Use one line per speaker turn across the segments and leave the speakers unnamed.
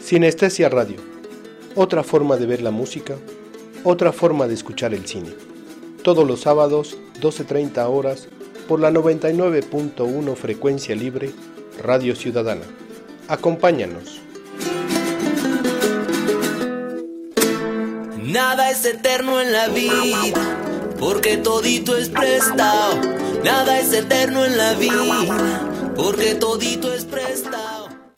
Sinestesia Radio, otra forma de ver la música, otra forma de escuchar el cine. Todos los sábados, 12:30 horas, por la 99.1 frecuencia libre, Radio Ciudadana. Acompáñanos.
Nada es eterno en la vida, porque todito es prestado. Nada es eterno en la vida, porque todito es prestado.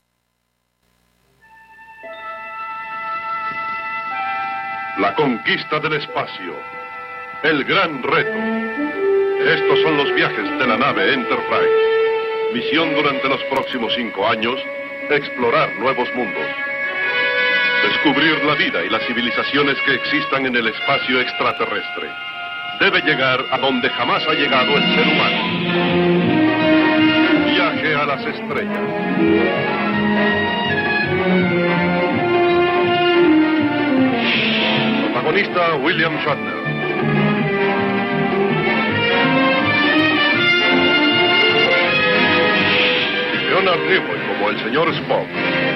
La conquista del espacio. El gran reto. Estos son los viajes de la nave Enterprise. Misión durante los próximos 5 años, explorar nuevos mundos. Descubrir la vida y las civilizaciones que existan en el espacio extraterrestre. Debe llegar a donde jamás ha llegado el ser humano. Viaje a las estrellas. Protagonista William Shatner. Y Leonard Nimoy como el señor Spock.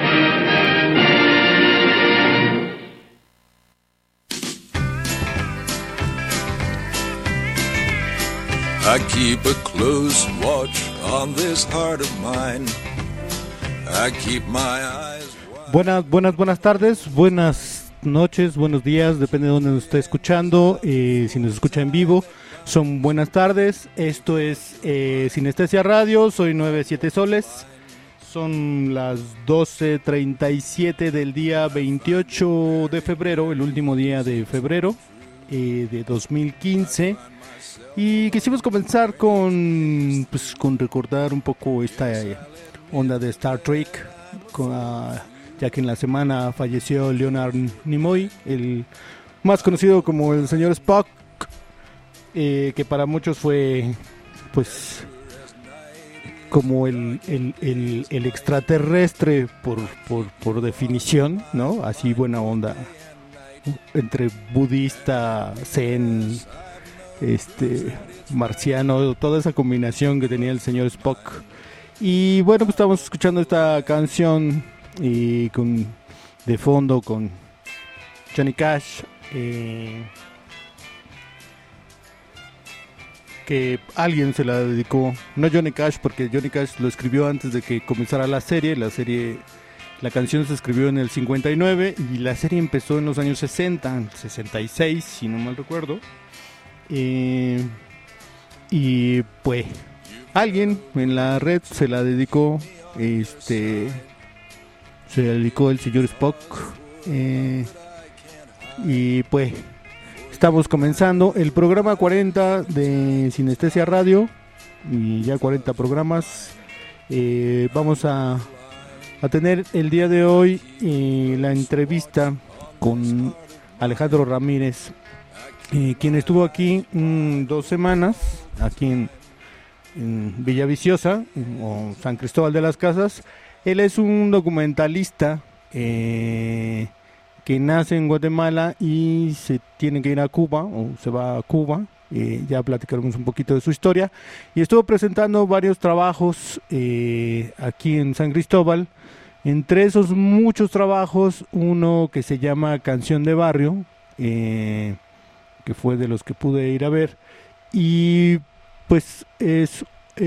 I keep a close watch on this heart of mine. I keep my eyes wide.
Buenas tardes, buenas noches, buenos días, depende de dónde nos esté escuchando. Si nos escucha en vivo, son buenas tardes. Esto es Sinestesia Radio, soy 97 Soles. Son las 12:37 del día 28 de febrero, el último día de febrero de 2015. Y quisimos comenzar con recordar un poco esta onda de Star Trek, ya que en la semana falleció Leonard Nimoy, el más conocido como el señor Spock, que para muchos fue pues como el extraterrestre por definición, ¿no? Así buena onda, entre budista, zen, marciano, toda esa combinación que tenía el señor Spock. Y bueno, pues estamos escuchando esta canción y de fondo con Johnny Cash, que alguien se la dedicó, no Johnny Cash, porque Johnny Cash lo escribió antes de que comenzara la canción se escribió en el 59 y la serie empezó en los años 60, 66 si no mal recuerdo. Y pues alguien en la red se la dedicó, se la dedicó el señor Spock, y pues estamos comenzando el programa 40 de Sinestesia Radio, y ya 40 programas. Vamos a tener el día de hoy la entrevista con Alejandro Ramírez, quien estuvo aquí 2 semanas, aquí en Villaviciosa, o San Cristóbal de las Casas. Él es un documentalista que nace en Guatemala y se tiene que ir a Cuba, o se va a Cuba. Ya platicaremos un poquito de su historia. Y estuvo presentando varios trabajos aquí en San Cristóbal. Entre esos muchos trabajos, uno que se llama Canción de Barrio, que fue de los que pude ir a ver, y pues es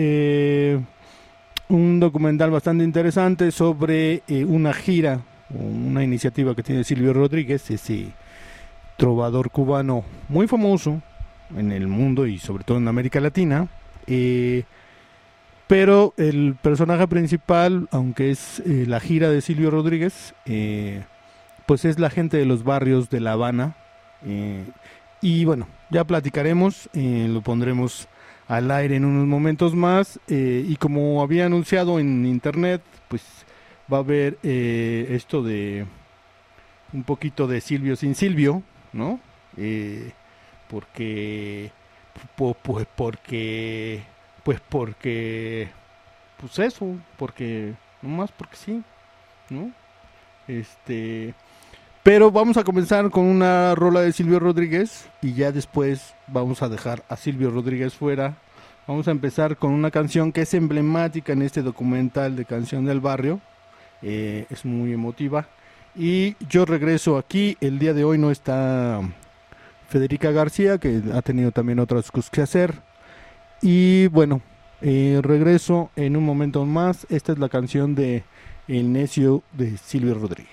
un documental bastante interesante sobre una gira, una iniciativa que tiene Silvio Rodríguez, ese trovador cubano muy famoso en el mundo y sobre todo en América Latina, pero el personaje principal, aunque es la gira de Silvio Rodríguez, pues es la gente de los barrios de La Habana. Y bueno, ya platicaremos, lo pondremos al aire en unos momentos más, y como había anunciado en internet, pues va a haber esto de un poquito de Silvio sin Silvio, ¿no? Porque nomás porque sí, ¿no? Pero vamos a comenzar con una rola de Silvio Rodríguez y ya después vamos a dejar a Silvio Rodríguez fuera. Vamos a empezar con una canción que es emblemática en este documental de Canción del Barrio. Es muy emotiva Y yo regreso aquí. El día de hoy no está Federica García, que ha tenido también otras cosas que hacer. Y bueno, regreso en un momento más. Esta es la canción de El Necio de Silvio Rodríguez.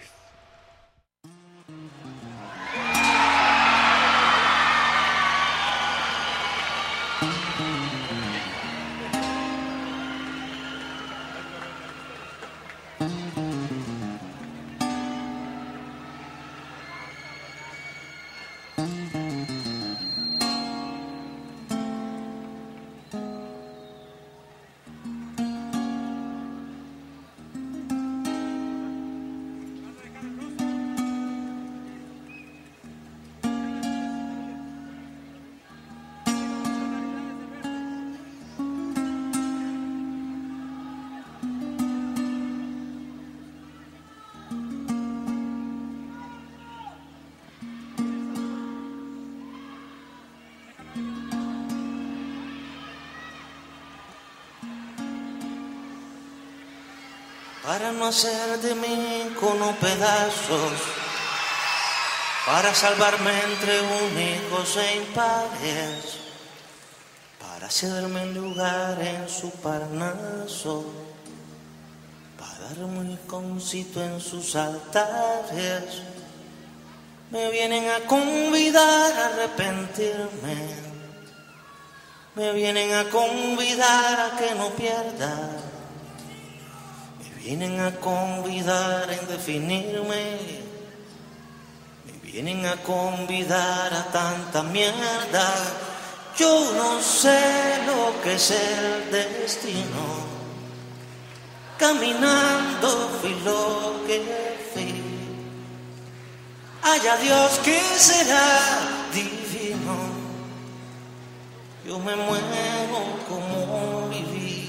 Para no hacer de mí cono pedazos, para salvarme entre únicos e impares, para cederme un lugar en su Parnaso, para darme un iconcito en sus altares. Me vienen a convidar a arrepentirme, me vienen a convidar a que no pierda. Vienen a convidar a indefinirme, me vienen a convidar a tanta mierda. Yo no sé lo que es el destino, caminando fui lo que fui. Haya Dios que será divino, yo me muero como viví.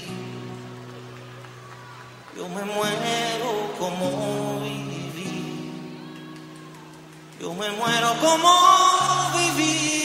Yo me muero como viví, yo me muero como viví.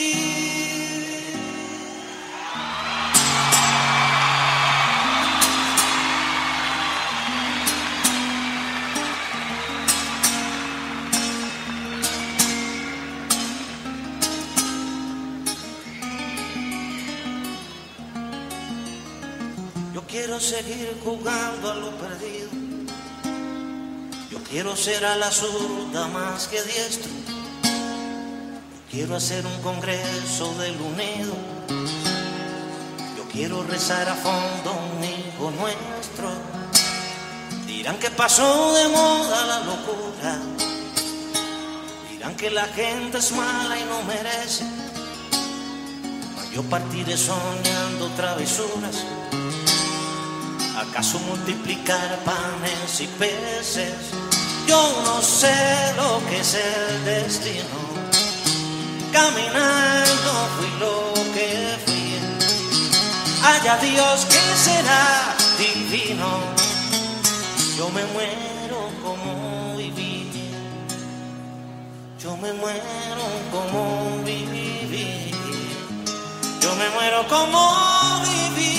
Yo quiero seguir jugando a lo perdido. Yo quiero ser a la zurda más que diestro. Yo quiero hacer un congreso del unido. Yo quiero rezar a fondo un hijo nuestro. Dirán que pasó de moda la locura. Dirán que la gente es mala y no merece. Mas yo partiré soñando travesuras. ¿Acaso multiplicar panes y peces? Yo no sé lo que es el destino. Caminando fui lo que fui. Haya Dios que será divino. Yo me muero como viví. Yo me muero como viví. Yo me muero como viví.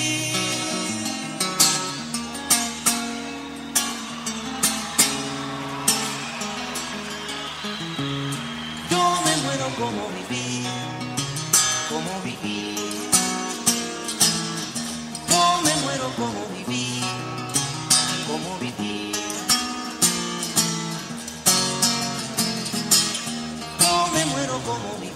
Como viví, como viví. Yo me muero como viví, como viví. Yo me muero como viví.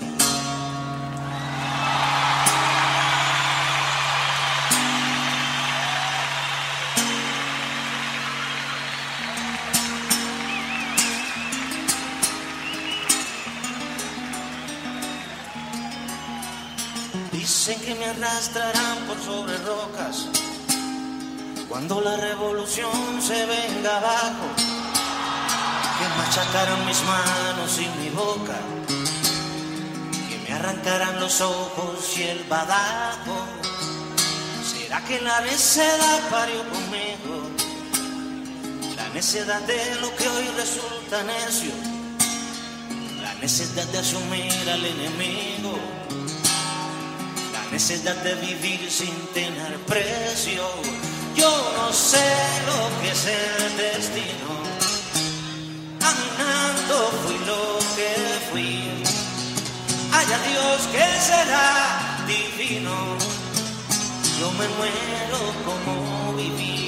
Dicen que me arrastrarán por sobre rocas cuando la revolución se venga abajo, que machacarán mis manos y mi boca, que me arrancarán los ojos y el badajo. ¿Será que la necedad parió conmigo? La necedad de lo que hoy resulta necio, la necedad de asumir al enemigo, necesidad de vivir sin tener precio. Yo no sé lo que es el destino. caminando fui lo que fui. Ay, adiós, que será divino. Yo me muero como viví.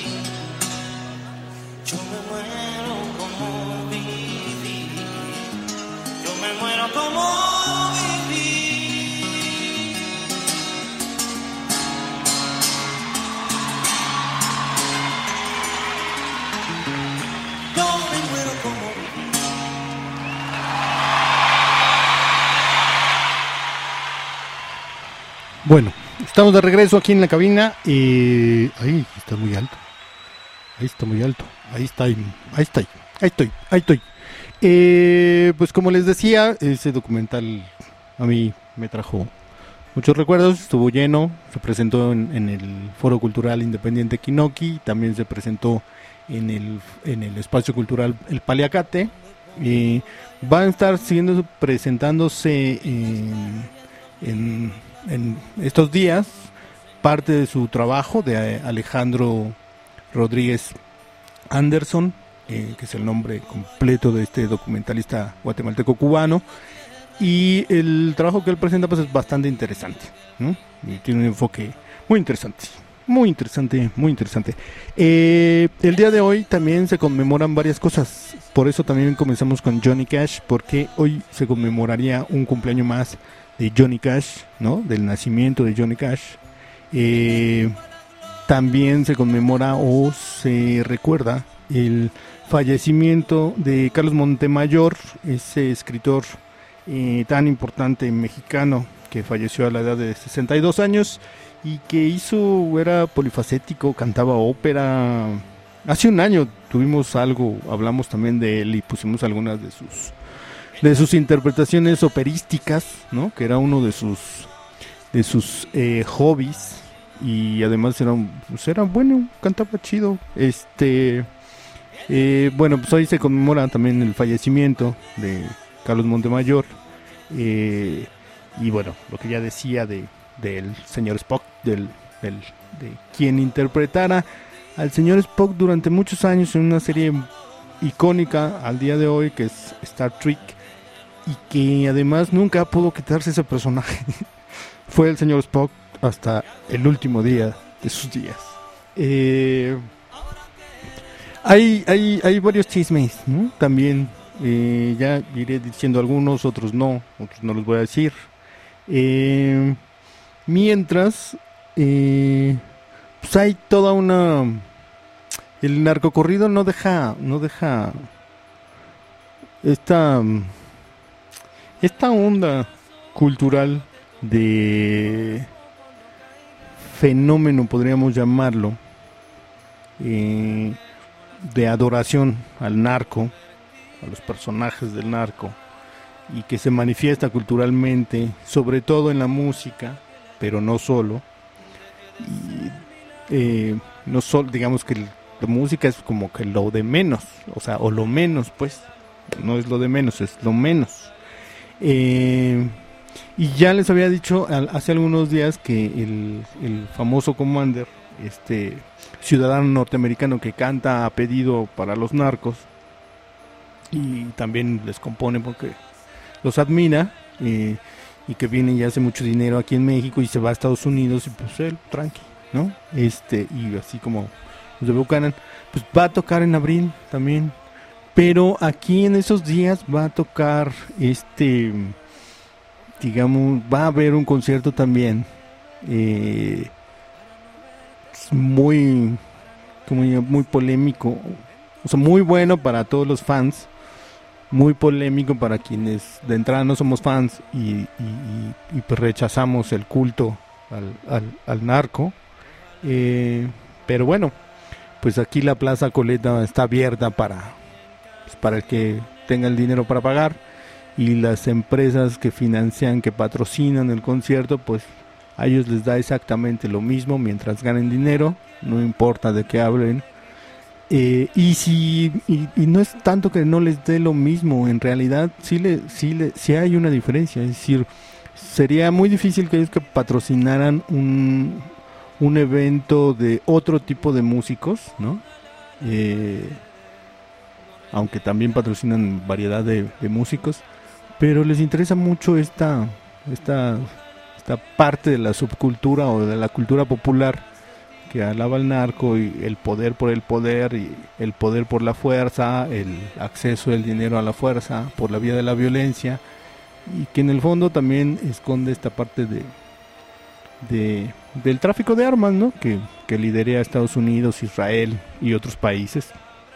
Yo me muero como viví. Yo me muero como viví. Yo me muero como viví.
Bueno, estamos de regreso aquí en la cabina y... Ahí está muy alto. Ahí está muy alto. Ahí estoy. Pues como les decía, ese documental a mí me trajo muchos recuerdos. Estuvo lleno, se presentó en el Foro Cultural Independiente Quinoqui, también se presentó en el Espacio Cultural El Paliacate. Van a estar siguiendo presentándose en estos días parte de su trabajo de Alejandro Rodríguez Anderson, que es el nombre completo de este documentalista guatemalteco cubano, y el trabajo que él presenta pues es bastante interesante, ¿no? Y tiene un enfoque muy interesante. El día de hoy también se conmemoran varias cosas, por eso también comenzamos con Johnny Cash, porque hoy se conmemoraría un cumpleaños más de Johnny Cash, ¿no? Del nacimiento de Johnny Cash. También se conmemora o se recuerda el fallecimiento de Carlos Montemayor, ese escritor tan importante mexicano que falleció a la edad de 62 años y que era polifacético, cantaba ópera. Hace un año hablamos también de él y pusimos algunas de sus interpretaciones operísticas, ¿no? Que era uno de sus hobbies, y además era bueno, cantaba chido. Bueno, pues hoy se conmemora también el fallecimiento de Carlos Montemayor, y bueno, lo que ya decía del señor Spock, de quien interpretara al señor Spock durante muchos años en una serie icónica al día de hoy, que es Star Trek, y que además nunca pudo quitarse ese personaje. Fue el señor Spock hasta el último día de sus días. Hay varios chismes, ¿no? También ya iré diciendo algunos, otros no los voy a decir. Mientras pues hay toda el narcocorrido no deja esta onda cultural de fenómeno, podríamos llamarlo, de adoración al narco, a los personajes del narco, y que se manifiesta culturalmente, sobre todo en la música, pero no solo. Y no solo, digamos que la música es como que lo de menos, o lo menos, pues, no es lo de menos, es lo menos. Y ya les había dicho hace algunos días que el famoso Commander, este ciudadano norteamericano que canta a pedido para los narcos y también les compone porque los admira, y que viene y hace mucho dinero aquí en México y se va a Estados Unidos, y pues él tranqui, ¿no? Y así como los de Buchanan, pues va a tocar en abril también, pero aquí en esos días va a tocar digamos, va a haber un concierto también muy polémico, muy bueno para todos los fans, muy polémico para quienes de entrada no somos fans y pues rechazamos el culto al narco, pero bueno, pues aquí la Plaza Coleta está abierta para el que tenga el dinero para pagar, y las empresas que financian, que patrocinan el concierto, pues a ellos les da exactamente lo mismo mientras ganen dinero, no importa de qué hablen. Y no es tanto que no les dé lo mismo, en realidad sí hay una diferencia. Es decir, sería muy difícil que ellos que patrocinaran un evento de otro tipo de músicos, ¿no? aunque también patrocinan variedad de músicos, pero les interesa mucho esta parte de la subcultura o de la cultura popular que alaba al narco y el poder por el poder y el poder por la fuerza, el acceso del dinero a la fuerza por la vía de la violencia, y que en el fondo también esconde esta parte del tráfico de armas, ¿no? que lidera Estados Unidos, Israel y otros países.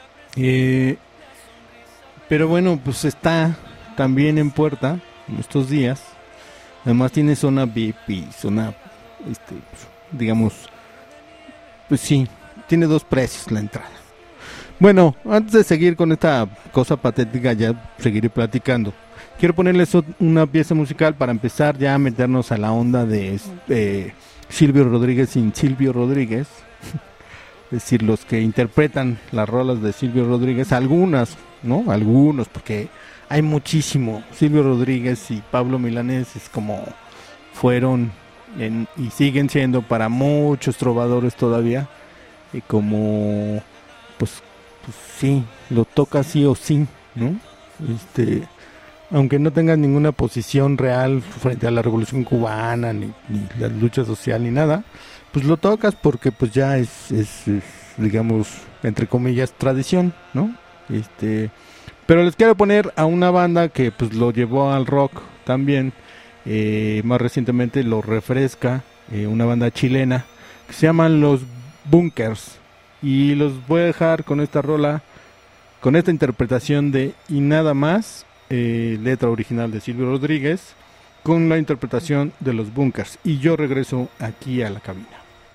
Pero bueno, pues está también en puerta en estos días. Además tiene zona VIP y zona, digamos, pues sí, tiene 2 precios la entrada. Bueno, antes de seguir con esta cosa patética, ya seguiré platicando. Quiero ponerles una pieza musical para empezar ya a meternos a la onda de Silvio Rodríguez sin Silvio Rodríguez. Es decir, los que interpretan las rolas de Silvio Rodríguez, algunas, ¿no? Algunos, porque hay muchísimo. Silvio Rodríguez y Pablo Milanés es como fueron y siguen siendo para muchos trovadores todavía, y como pues sí, lo toca sí o sí, ¿no? Aunque no tengan ninguna posición real frente a la Revolución Cubana, ni la lucha social, ni nada, pues lo tocas porque pues ya es digamos, entre comillas, tradición, ¿no? Pero les quiero poner a una banda que pues lo llevó al rock también, más recientemente lo refresca, una banda chilena que se llaman Los Bunkers, y los voy a dejar con esta rola, con esta interpretación de Y Nada Más, letra original de Silvio Rodríguez, con la interpretación de Los Bunkers, y yo regreso aquí a la cabina.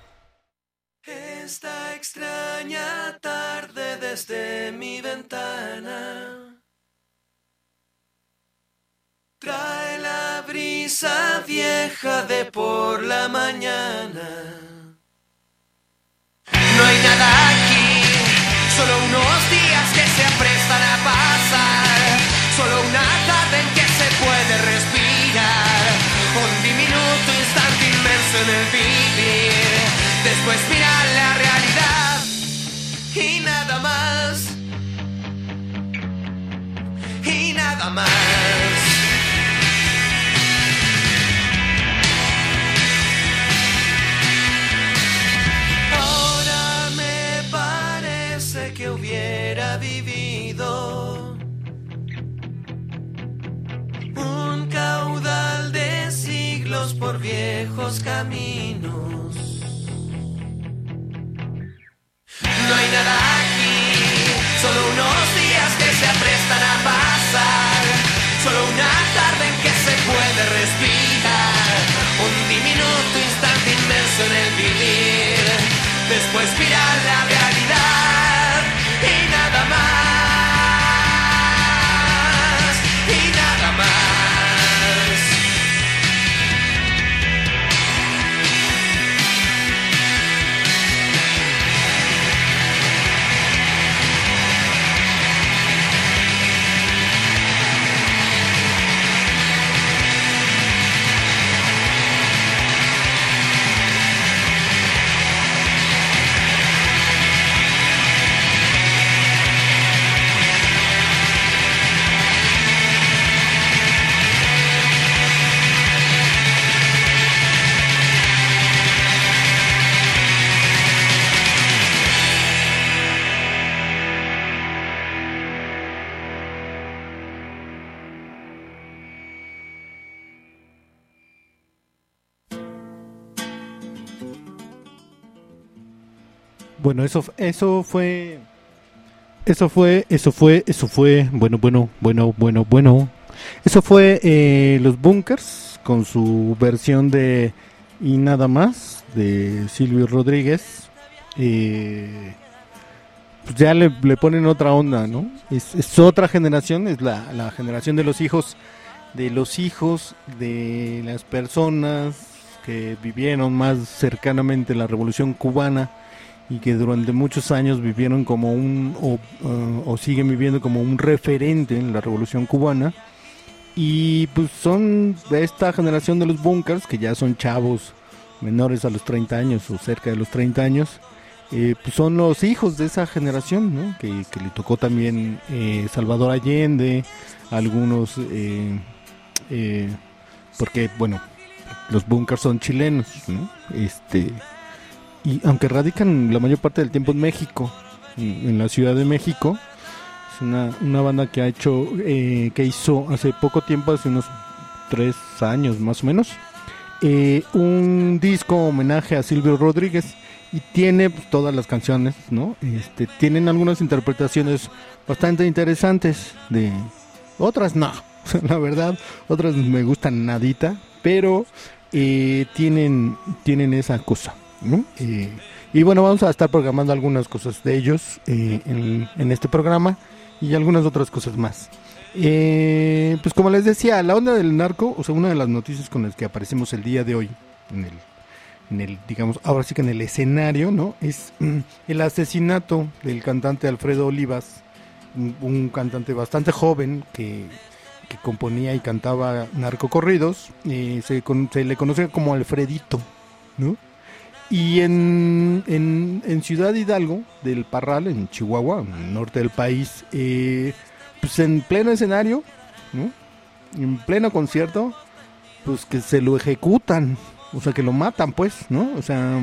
Esta extraña tarde desde mi ventana trae la brisa vieja de por la mañana. No hay nada aquí, solo unos días que se aprestan a pasar, solo una tarde en que se puede respirar, un diminuto instante inmerso en el vivir, después mirar la realidad y nada más, y nada más. Ahora me parece que hubiera vivido un caudal de siglos por viejos caminos. No hay nada aquí, solo unos días que se aprestan a pasar, solo una tarde en que se puede respirar, un diminuto instante inmenso en el vivir, después mirar la realidad y nada más, y nada más.
Bueno, eso fue, bueno. Eso fue Los Bunkers con su versión de Y Nada Más de Silvio Rodríguez. Pues ya le ponen otra onda, ¿no? Es otra generación, es la generación de los hijos de las personas que vivieron más cercanamente la Revolución Cubana y que durante muchos años vivieron como o siguen viviendo como un referente en la Revolución Cubana, y pues son de esta generación de los Bunkers, que ya son chavos menores a los 30 años o cerca de los 30 años, pues son los hijos de esa generación, ¿no? Que le tocó también Salvador Allende, algunos, porque, bueno, los bunkers son chilenos, ¿no? Y aunque radican la mayor parte del tiempo en México, en la Ciudad de México, es una banda que que hizo hace poco tiempo, hace unos 3 años más o menos, un disco homenaje a Silvio Rodríguez, y tiene pues, todas las canciones, ¿no? Tienen algunas interpretaciones bastante interesantes, de otras no, la verdad, otras me gustan nadita, pero tienen esa cosa, ¿no? Y bueno, vamos a estar programando algunas cosas de ellos en este programa, y algunas otras cosas más. Pues como les decía, la onda del narco, o sea, una de las noticias con las que aparecemos el día de hoy en el digamos, ahora sí que en el escenario, ¿no? Es el asesinato del cantante Alfredo Olivas, un cantante bastante joven que componía y cantaba narcocorridos. Se le conoce como Alfredito, ¿no? Y en Ciudad Hidalgo del Parral, en Chihuahua, en el norte del país, pues en pleno escenario, ¿no? En pleno concierto, pues que se lo ejecutan, o sea, que lo matan, pues, ¿no? O sea,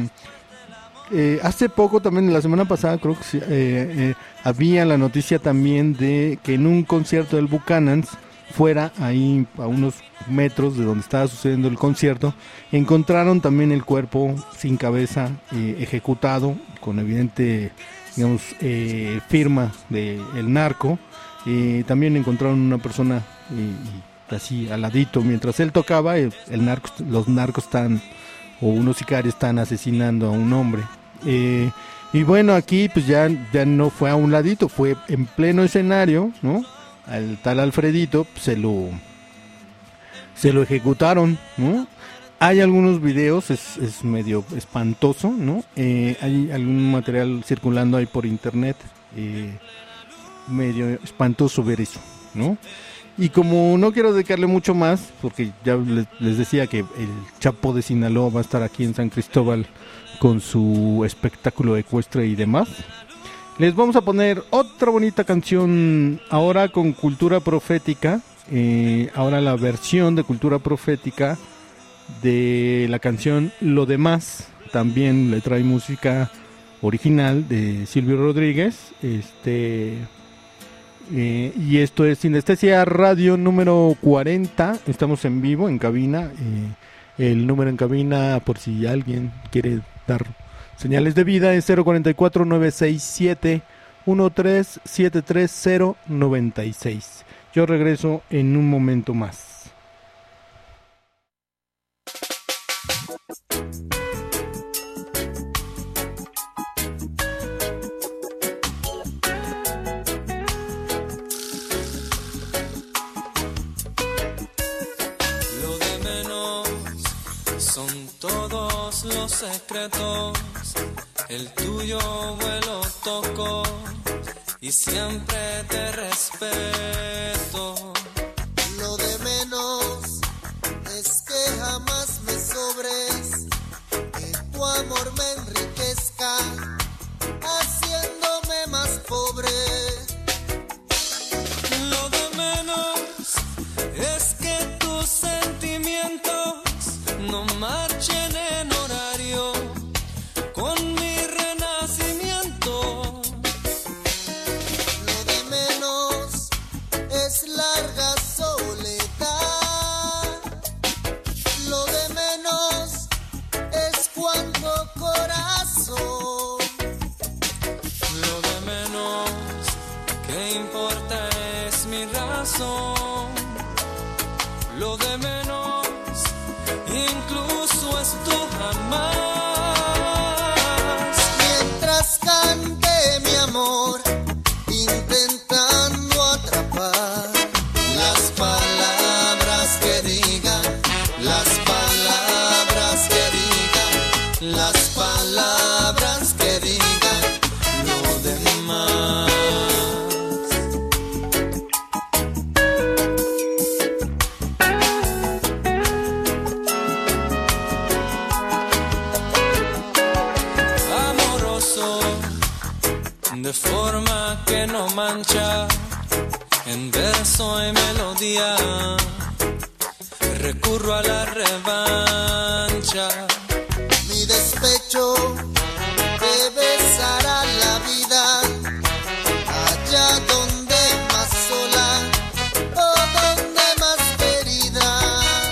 hace poco también, la semana pasada, creo que había la noticia también de que en un concierto del Buchanan's, fuera ahí a unos metros de donde estaba sucediendo el concierto, encontraron también el cuerpo sin cabeza, ejecutado, con evidente, digamos, firma del narco. También encontraron una persona así al ladito mientras él tocaba. Los narcos o unos sicarios están asesinando a un hombre. Y bueno, aquí pues ya no fue a un ladito, fue en pleno escenario, ¿no? Al tal Alfredito se lo ejecutaron, ¿no? Hay algunos videos, es medio espantoso, ¿no? Hay algún material circulando ahí por internet, medio espantoso ver eso, ¿no? Y como no quiero dedicarle mucho más, porque ya les decía que el Chapo de Sinaloa va a estar aquí en San Cristóbal con su espectáculo ecuestre y demás, les vamos a poner otra bonita canción ahora con Cultura Profética. Ahora la versión de Cultura Profética de la canción Lo Demás, también le trae música original de Silvio Rodríguez. Y esto es Sinestesia Radio número 40. Estamos en vivo en cabina. El número en cabina, por si alguien quiere dar señales de vida, es 044-967-1373096. Yo regreso en un momento más.
Lo de menos son todos los secretos. El tuyo vuelo toco y siempre te respeto.
Lo de menos es que jamás me sobres, que tu amor me enriquezca, haciéndome más pobre.
Lo de menos es que tus sentimientos no marchen en horario con mi renacimiento.
Lo de menos es larga soledad
mancha en verso y melodía. Recurro a la revancha.
Mi despecho te besará la vida allá donde más sola o donde más querida.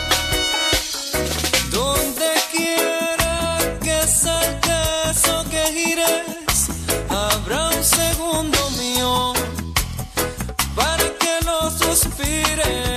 Donde quiera que saltes o que gires, habrá un segundo mío para que no suspires.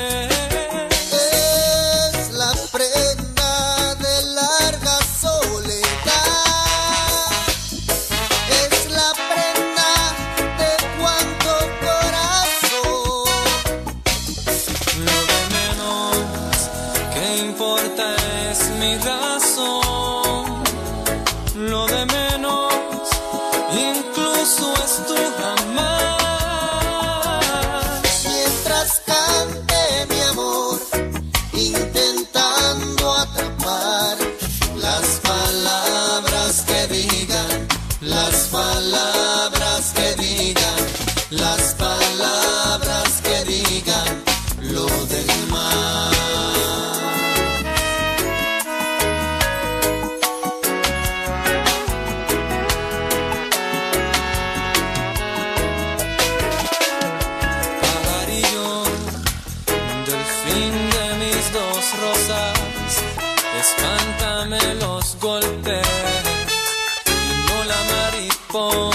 Las palabras que digan lo del mar.
Pajarillo del fin de mis dos rosas, espántame los golpes y no la mariposa.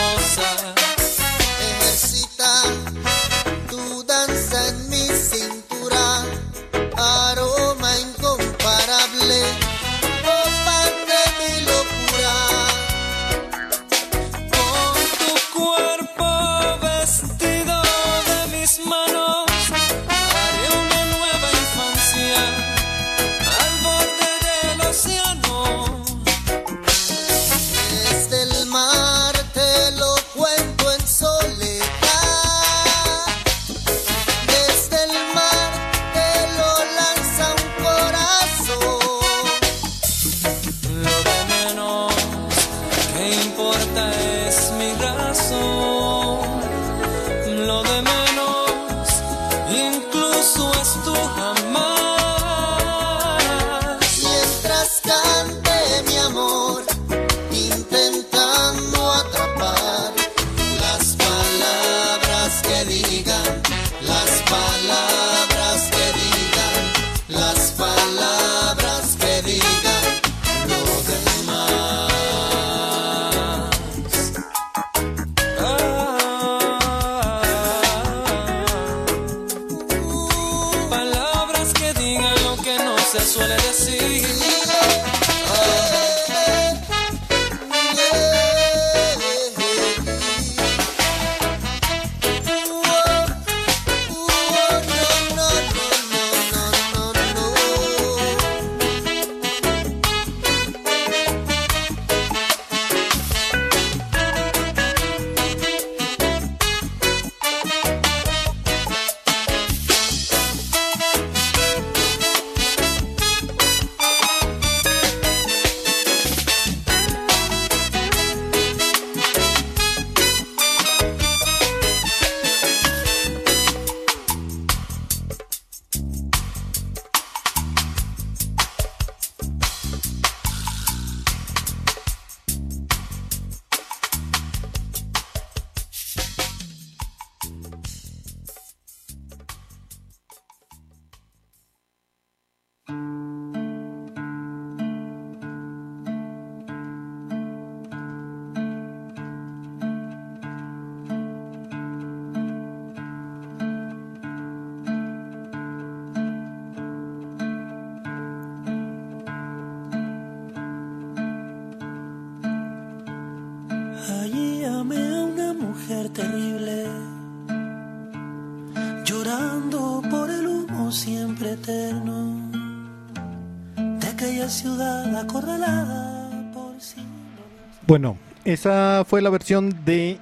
Terrible, llorando por el humo siempre eterno de aquella ciudad acorralada por sí.
Bueno, esa fue la versión de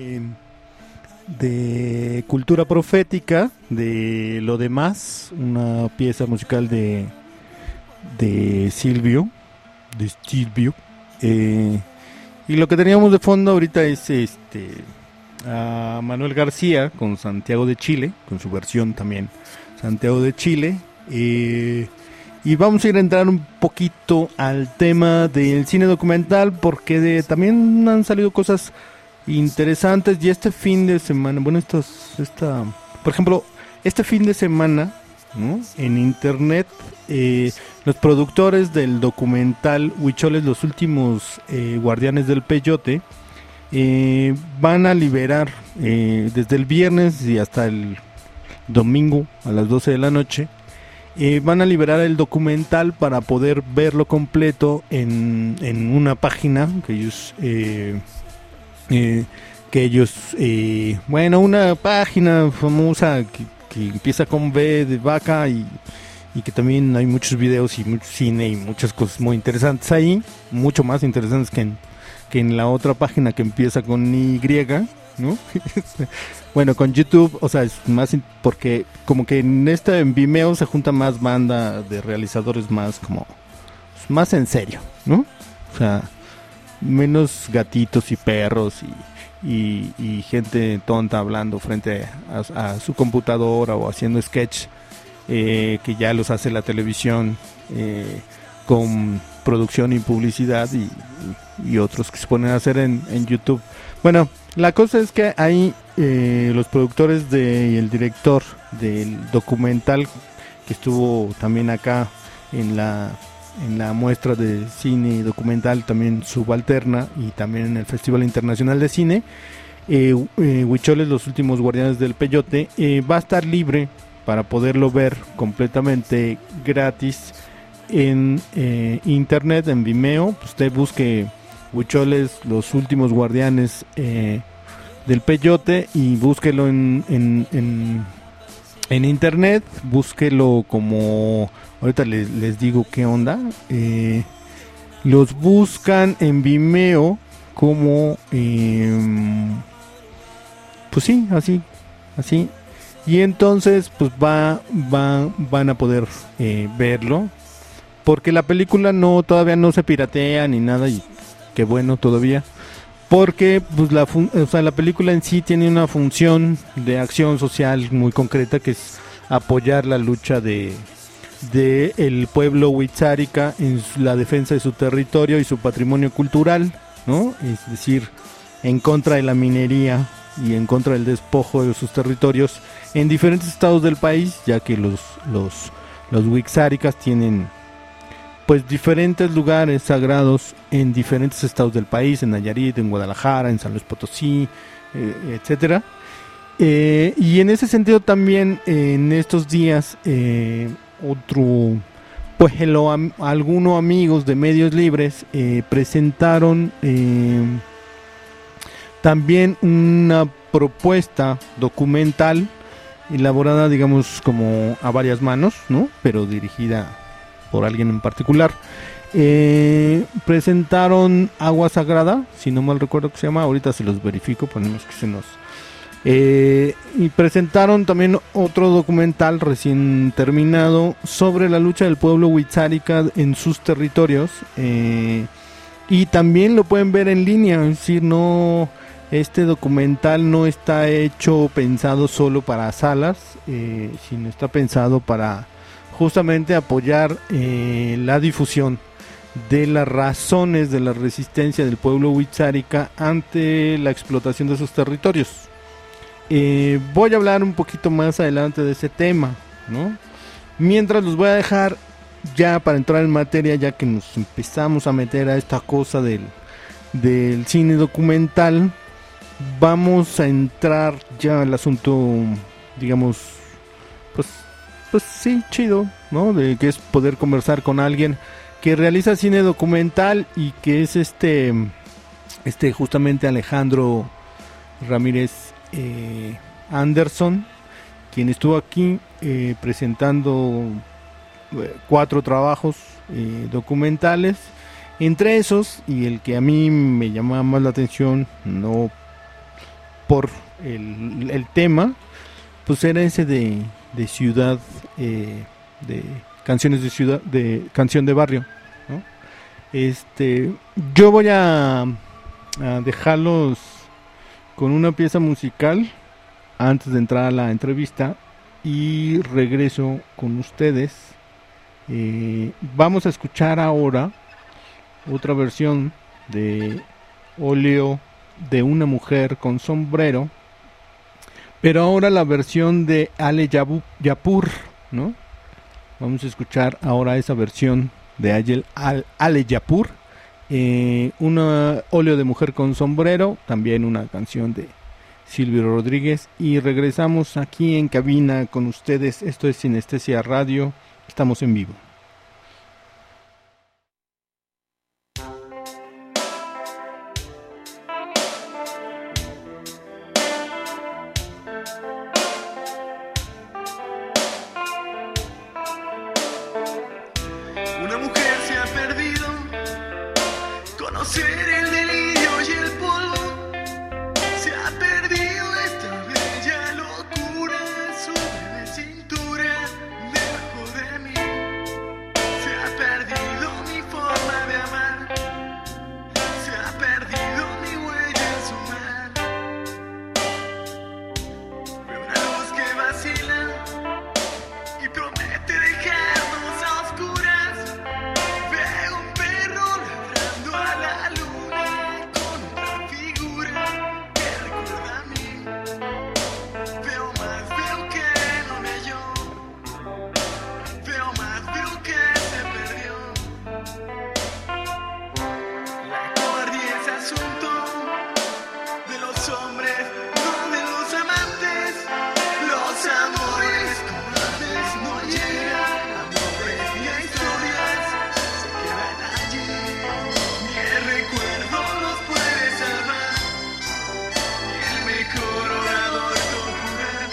Cultura Profética de Lo Demás, una pieza musical de Silvio, y lo que teníamos de fondo ahorita es a Manuel García con Santiago de Chile, con su versión también Santiago de Chile. Y vamos a ir a entrar un poquito al tema del cine documental, porque también han salido cosas interesantes. Y este fin de semana, bueno, por ejemplo, este fin de semana, ¿no?, en internet, los productores del documental Huicholes, los últimos guardianes del peyote, van a liberar desde el viernes y hasta el domingo a las 12 de la noche. Van a liberar el documental para poder verlo completo en una página que ellos bueno, una página famosa que empieza con B de vaca y que también hay muchos videos y mucho cine y muchas cosas muy interesantes ahí, mucho más interesantes que en la otra página que empieza con Y, ¿no? Bueno, con YouTube, o sea, es más porque como que en Vimeo se junta más banda de realizadores más como más en serio, ¿no? O sea, menos gatitos y perros y gente tonta hablando frente a su computadora o haciendo sketch que ya los hace la televisión con producción y publicidad y otros que se ponen a hacer en YouTube. Bueno, la cosa es que hay los productores y el director del documental que estuvo también acá en la muestra de cine documental también subalterna y también en el Festival Internacional de Cine, Huicholes, los últimos guardianes del peyote, va a estar libre para poderlo ver completamente gratis en internet, en Vimeo. Usted busque Huicholes, los últimos guardianes del peyote y búsquelo en internet, búsquelo como, ahorita les digo qué onda, los buscan en Vimeo como pues sí, así, y entonces pues van a poder verlo, porque la película todavía no se piratea ni nada, y qué bueno todavía, porque pues la película en sí tiene una función de acción social muy concreta, que es apoyar la lucha de el pueblo huitzárika en la defensa de su territorio y su patrimonio cultural, ¿no? Es decir, en contra de la minería y en contra del despojo de sus territorios en diferentes estados del país, ya que los huitzárikas tienen pues diferentes lugares sagrados en diferentes estados del país, en Nayarit, en Guadalajara, en San Luis Potosí, etcétera. Y en ese sentido también en estos días algunos amigos de Medios Libres presentaron también una propuesta documental elaborada, digamos, como a varias manos, ¿no?, pero dirigida por alguien en particular. Presentaron Agua Sagrada, si no mal recuerdo que se llama, ahorita se los verifico, ponemos que se nos... y presentaron también otro documental recién terminado sobre la lucha del pueblo huitzárika en sus territorios, y también lo pueden ver en línea, es decir, este documental no está pensado solo para salas, sino está pensado para justamente apoyar la difusión de las razones de la resistencia del pueblo huitzárika ante la explotación de sus territorios. Voy a hablar un poquito más adelante de ese tema, ¿no? Mientras los voy a dejar ya para entrar en materia, ya que nos empezamos a meter a esta cosa del cine documental. Vamos a entrar ya al asunto, digamos, pues sí, chido, ¿no? De que es poder conversar con alguien que realiza cine documental y que es justamente Alejandro Ramírez Anderson, quien estuvo aquí presentando 4 trabajos documentales. Entre esos, y el que a mí me llamaba más la atención, no por el tema, pues era ese de ciudad, de canciones de ciudad, de canción de barrio, ¿no? Yo voy a dejarlos con una pieza musical antes de entrar a la entrevista y regreso con ustedes. Vamos a escuchar ahora otra versión de Óleo de una mujer con sombrero, pero ahora la versión de Ale Yapur, ¿no? Vamos a escuchar ahora esa versión de Ale Yapur, una Óleo de mujer con sombrero, también una canción de Silvio Rodríguez, y regresamos aquí en cabina con ustedes. Esto es Sinestesia Radio, estamos en vivo.
Una mujer se ha perdido, conocer el delirio y el polvo. Se ha perdido esta bella locura, su breve cintura debajo de mí. Se ha perdido mi forma de amar, se ha perdido mi huella en su mar. Veo una luz que vacila y promete dejarnos a oscuras. Veo un perro ladrando a la luna con otra figura que recuerda a mí. Veo más, veo que no me halló. Veo más, veo que se perdió. La cobardía es asunto de los hombres, no de los amantes. Los amores cobardes no llegan a nombres ni a historias, se quedan allí. Ni el recuerdo los puede salvar, ni el mejor orador conjurar.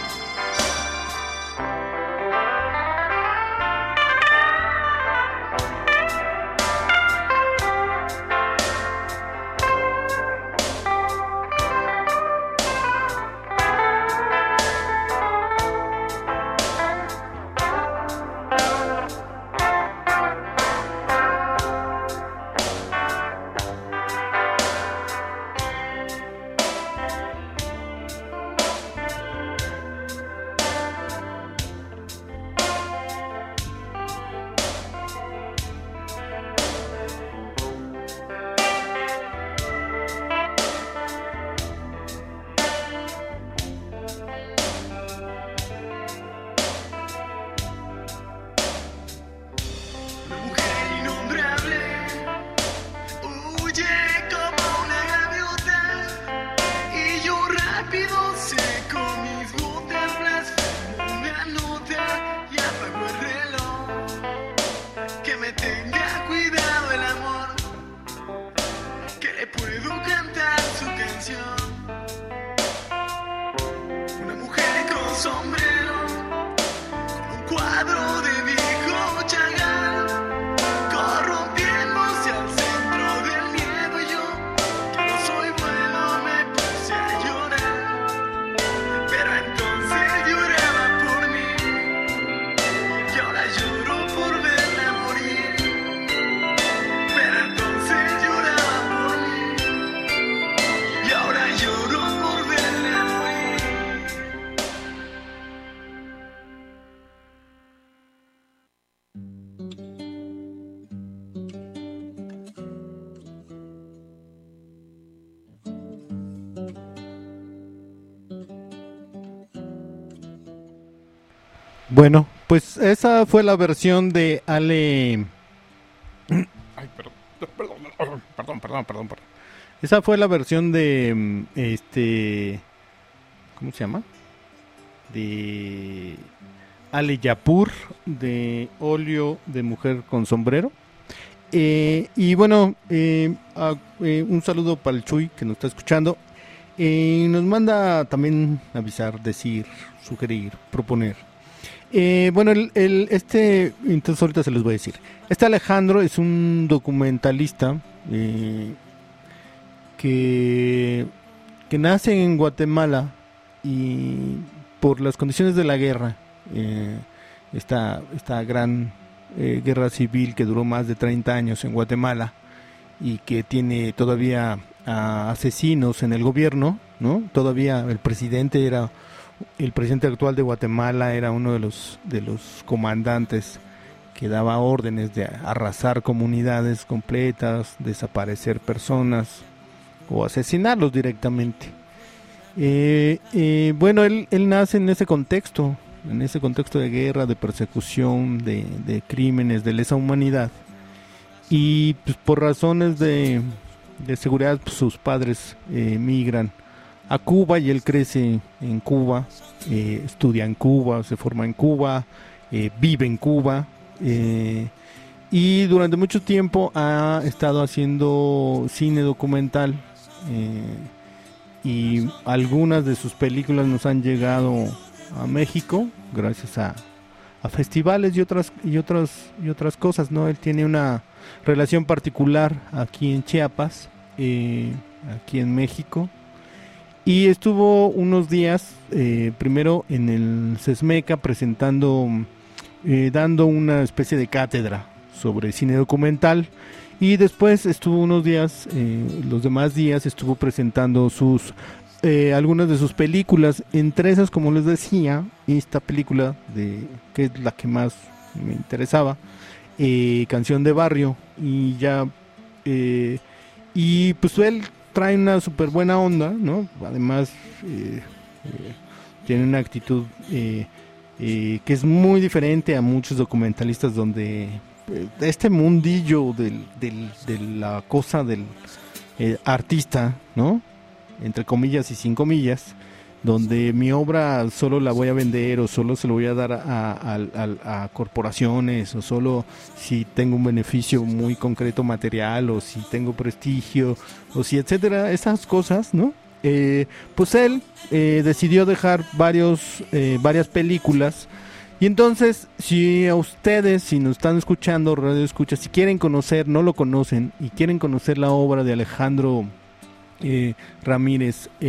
Una mujer innombrable huye como una gaviota, y yo rápido seco mis gotas, blasfemo una nota y apago el reloj. Que me tenga cuidado el amor, que le puedo cantar su canción. Una mujer con sombrero, con un cuadro de viejo Chagall, corrompiéndose al centro del miedo. Y yo, que no soy bueno, me puse a llorar. Pero entonces lloraba por mí, y ahora lloro por verla morir. Pero entonces lloraba por mí, y ahora lloro por verla morir.
Bueno, pues esa fue la versión de Ale. Ay, perdón. Esa fue la versión de ¿cómo se llama? De Ale Yapur, de Óleo de mujer con sombrero. Y bueno, un saludo para el Chuy que nos está escuchando. Nos manda también avisar, decir, sugerir, proponer. Bueno, entonces ahorita se los voy a decir. Este Alejandro es un documentalista que nace en Guatemala, y por las condiciones de la guerra, esta gran guerra civil que duró más de 30 años en Guatemala y que tiene todavía a asesinos en el gobierno, ¿no? Todavía el presidente actual de Guatemala era uno de los comandantes que daba órdenes de arrasar comunidades completas, desaparecer personas o asesinarlos directamente. Bueno, él nace en ese contexto de guerra, de persecución, de crímenes de lesa humanidad, y pues por razones de seguridad, pues, sus padres migran a Cuba y él crece en Cuba, estudia en Cuba, se forma en Cuba, vive en Cuba, y durante mucho tiempo ha estado haciendo cine documental, y algunas de sus películas nos han llegado a México gracias a festivales y otras cosas, ¿no? Él tiene una relación particular aquí en Chiapas, aquí en México, y estuvo unos días primero en el CESMECA presentando, dando una especie de cátedra sobre cine documental, y después estuvo unos días, los demás días estuvo presentando algunas de sus películas, entre esas, como les decía, esta película que es la que más me interesaba, Canción de Barrio, y pues él trae una súper buena onda, ¿no? Además tiene una actitud que es muy diferente a muchos documentalistas, donde este mundillo de la cosa del artista, ¿no? Entre comillas y sin comillas, donde mi obra solo la voy a vender o solo se lo voy a dar a corporaciones, o solo si tengo un beneficio muy concreto material, o si tengo prestigio, o si etcétera, esas cosas, ¿no? Pues él decidió dejar varias películas. Y entonces, si a ustedes, si nos están escuchando, radio escucha, si quieren conocer, no lo conocen, y quieren conocer la obra de Alejandro Ramírez,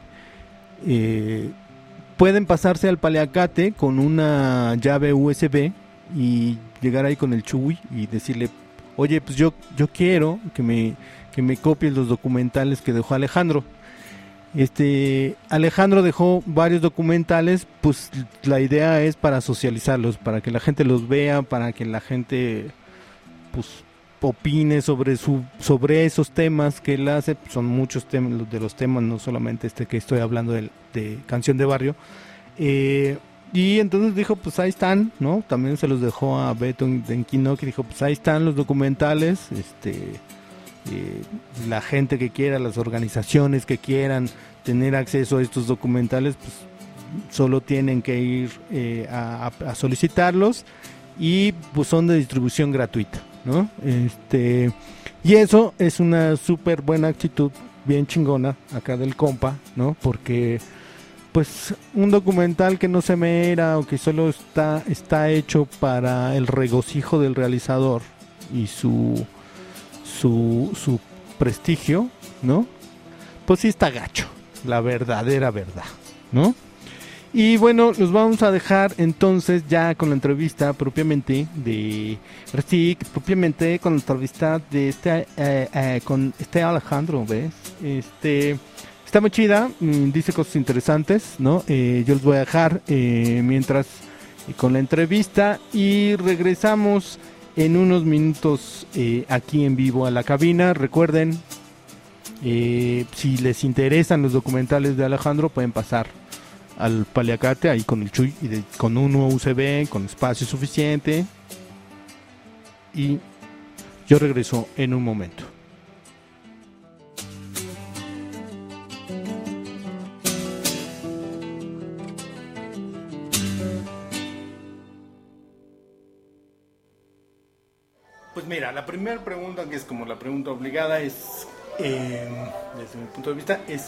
pueden pasarse al Paliacate con una llave USB y llegar ahí con el Chuy y decirle: oye, pues yo quiero que me copies los documentales que dejó Alejandro. Alejandro dejó varios documentales, pues la idea es para socializarlos, para que la gente los vea, para que la gente pues opine sobre esos temas que él hace. Son muchos temas, de los temas, no solamente que estoy hablando de Canción de Barrio, y entonces dijo: pues ahí están, ¿no? También se los dejó a Beto Denquino, que dijo: pues ahí están los documentales, la gente que quiera, las organizaciones que quieran tener acceso a estos documentales, pues solo tienen que ir a solicitarlos, y pues son de distribución gratuita, ¿no? Y eso es una súper buena actitud, bien chingona acá del compa, ¿no? Porque pues un documental que no se mera, o que solo está hecho para el regocijo del realizador y su prestigio, ¿no? Pues sí está gacho, la verdadera verdad, ¿no? Y bueno, los vamos a dejar entonces ya con la entrevista propiamente de Restic, propiamente con la entrevista de con Alejandro, ¿ves? Está muy chida, dice cosas interesantes, ¿no? Yo les voy a dejar mientras con la entrevista, y regresamos en unos minutos aquí en vivo a la cabina. Recuerden, si les interesan los documentales de Alejandro, pueden pasar al Paliacate ahí con el Chuy, con un USB, con espacio suficiente, y yo regreso en un momento. Pues mira, la primera pregunta, que es como la pregunta obligada, es, desde mi punto de vista, es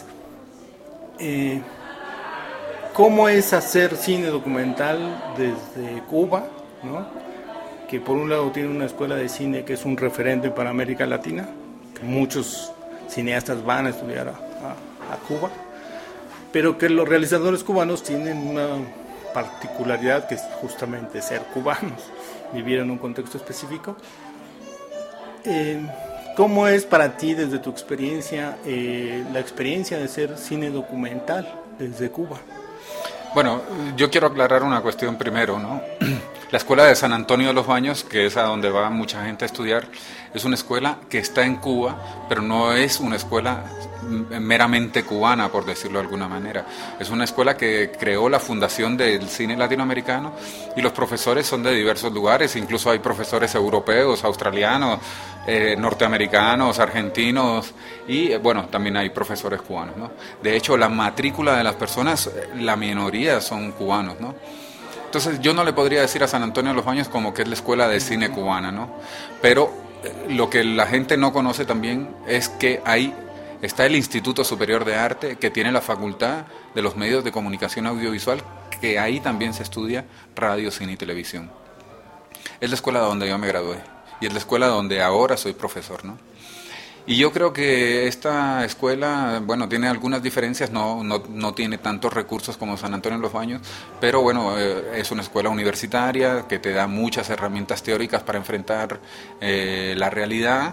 ¿cómo es hacer cine documental desde Cuba, ¿no? Que por un lado tiene una escuela de cine que es un referente para América Latina, que muchos cineastas van a estudiar a Cuba, pero que los realizadores cubanos tienen una particularidad, que es justamente ser cubanos, vivir en un contexto específico. ¿Cómo es para ti, desde tu experiencia, la experiencia de hacer cine documental desde Cuba?
Bueno, yo quiero aclarar una cuestión primero, ¿no? La escuela de San Antonio de los Baños, que es a donde va mucha gente a estudiar, es una escuela que está en Cuba, pero no es una escuela meramente cubana, por decirlo de alguna manera. Es una escuela que creó la Fundación del Cine Latinoamericano y los profesores son de diversos lugares, incluso hay profesores europeos, australianos, norteamericanos, argentinos y, bueno, también hay profesores cubanos, ¿no? De hecho, la matrícula de las personas, la minoría son cubanos, ¿no? Entonces yo no le podría decir a San Antonio de los Baños como que es la escuela de cine cubana, ¿no? Pero lo que la gente no conoce también es que ahí está el Instituto Superior de Arte, que tiene la facultad de los medios de comunicación audiovisual, que ahí también se estudia radio, cine y televisión. Es la escuela donde yo me gradué y es la escuela donde ahora soy profesor, ¿no? Y yo creo que esta escuela, bueno, tiene algunas diferencias, no tiene tantos recursos como San Antonio de los Baños, pero bueno, es una escuela universitaria que te da muchas herramientas teóricas para enfrentar la realidad,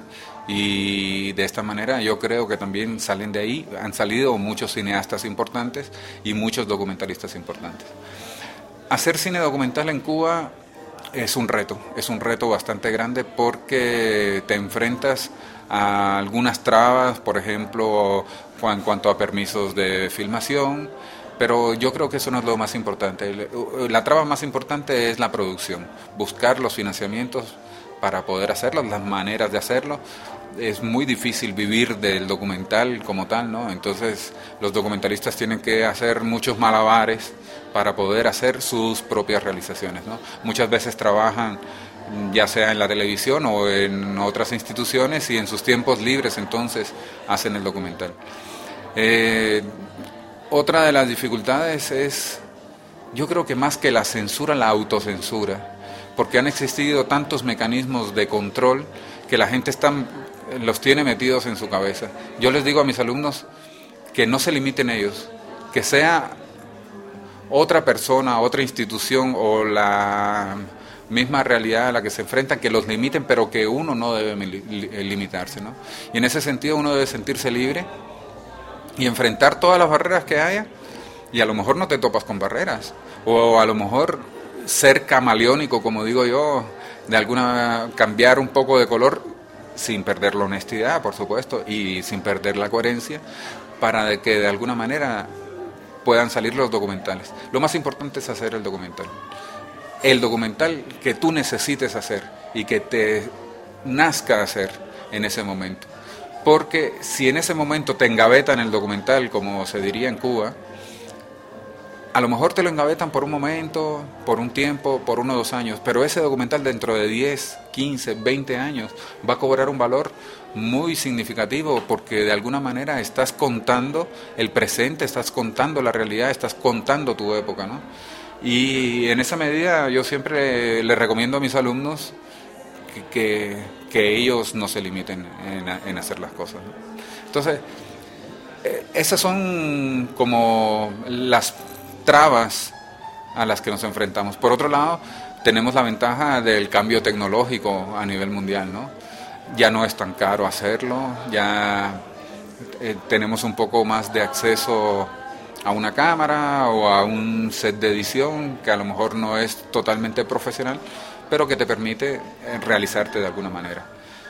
y de esta manera yo creo que también salen de ahí, han salido muchos cineastas importantes y muchos documentalistas importantes. Hacer cine documental en Cuba es un reto bastante grande porque te enfrentas a algunas trabas, por ejemplo, en cuanto a permisos de filmación, pero yo creo que eso no es lo más importante. La traba más importante es la producción, buscar los financiamientos para poder hacerlo, las maneras de hacerlo. Es muy difícil vivir del documental como tal, ¿no? Entonces los documentalistas tienen que hacer muchos malabares para poder hacer sus propias realizaciones, ¿no? Muchas veces trabajan ya sea en la televisión o en otras instituciones y en sus tiempos libres entonces hacen el documental. Otra de las dificultades es, yo creo que más que la censura, la autocensura, porque han existido tantos mecanismos de control que la gente los tiene metidos en su cabeza. Yo les digo a mis alumnos que no se limiten ellos, que sea otra persona, otra institución o la misma realidad a la que se enfrentan, que los limiten, pero que uno no debe limitarse, ¿no? Y en ese sentido uno debe sentirse libre y enfrentar todas las barreras que haya, y a lo mejor no te topas con barreras, o a lo mejor ser camaleónico, como digo yo, cambiar un poco de color sin perder la honestidad, por supuesto, y sin perder la coherencia, para que de alguna manera puedan salir los documentales. Lo más importante es hacer el documental que tú necesites hacer y que te nazca hacer en ese momento. Porque si en ese momento te engavetan el documental, como se diría en Cuba, a lo mejor te lo engavetan por un momento, por un tiempo, por 1 o 2 años, pero ese documental dentro de 10, 15, 20 años va a cobrar un valor muy significativo, porque de alguna manera estás contando el presente, estás contando la realidad, estás contando tu época, ¿no? Y en esa medida yo siempre le recomiendo a mis alumnos que ellos no se limiten en hacer las cosas, ¿no? Entonces, esas son como las trabas a las que nos enfrentamos. Por otro lado, tenemos la ventaja del cambio tecnológico a nivel mundial, ¿no? Ya no es tan caro hacerlo, ya tenemos un poco más de acceso a una cámara o a un set de edición que a lo mejor no es totalmente profesional, pero que te permite realizarte de alguna manera.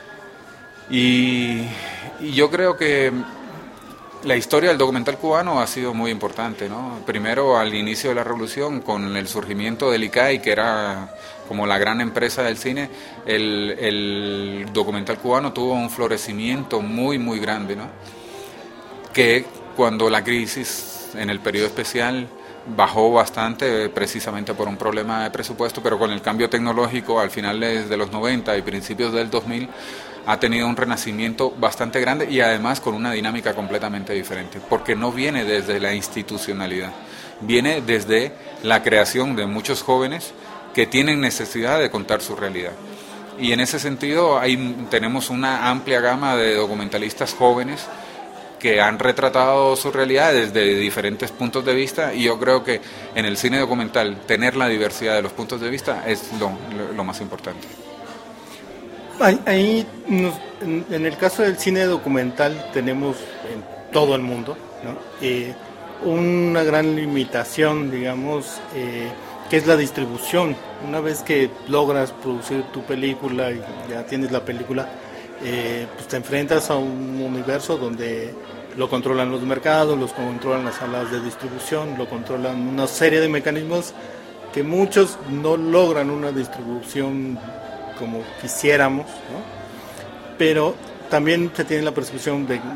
Y yo creo que la historia del documental cubano ha sido muy importante, ¿no? Primero, al inicio de la revolución, con el surgimiento del ICAI, que era como la gran empresa del cine, el documental cubano tuvo un florecimiento muy, muy grande, ¿no? Que cuando la crisis en el periodo especial bajó bastante, precisamente por un problema de presupuesto, pero con el cambio tecnológico al final de los 90 y principios del 2000 ha tenido un renacimiento bastante grande, y además con una dinámica completamente diferente, porque no viene desde la institucionalidad, viene desde la creación de muchos jóvenes que tienen necesidad de contar su realidad. Y en ese sentido tenemos una amplia gama de documentalistas jóvenes que han retratado su realidad desde diferentes puntos de vista, y yo creo que en el cine documental tener la diversidad de los puntos de vista es lo más importante.
En el caso del cine documental tenemos en todo el mundo, ¿no? Una gran limitación, digamos, que es la distribución. Una vez que logras producir tu película y ya tienes la película, pues te enfrentas a un universo donde lo controlan los mercados, los controlan las salas de distribución, lo controlan una serie de mecanismos que muchos no logran una distribución como quisiéramos, ¿no? Pero también se tiene la percepción de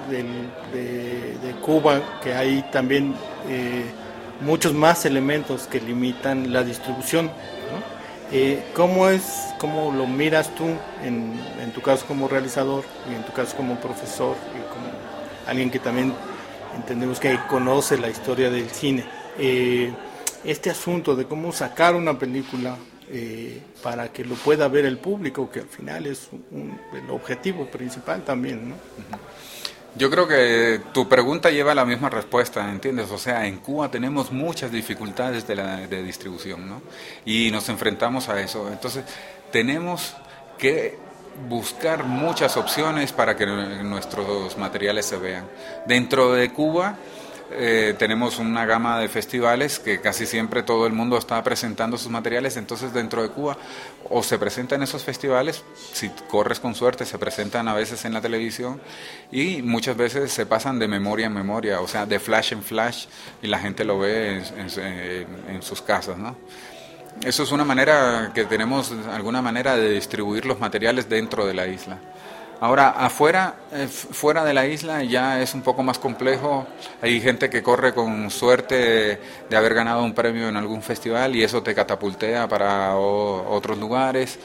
Cuba, que hay también muchos más elementos que limitan la distribución, ¿no? ¿Cómo lo miras tú en tu caso como realizador y en tu caso como profesor y como alguien que también entendemos que conoce la historia del cine? Este asunto de cómo sacar una película para que lo pueda ver el público, que al final es el objetivo principal también, ¿no?
Yo creo que tu pregunta lleva la misma respuesta, ¿entiendes? O sea, en Cuba tenemos muchas dificultades de distribución, ¿no? Y nos enfrentamos a eso. Entonces, tenemos que buscar muchas opciones para que nuestros materiales se vean. Dentro de Cuba tenemos una gama de festivales que casi siempre todo el mundo está presentando sus materiales, entonces dentro de Cuba o se presentan esos festivales, si corres con suerte se presentan a veces en la televisión y muchas veces se pasan de memoria en memoria, o sea, de flash en flash y la gente lo ve en sus casas, ¿no? Eso es una manera que tenemos, alguna manera de distribuir los materiales dentro de la isla. Ahora, fuera de la isla ya es un poco más complejo. Hay gente que corre con suerte de haber ganado un premio en algún festival y eso te catapultea para otros lugares.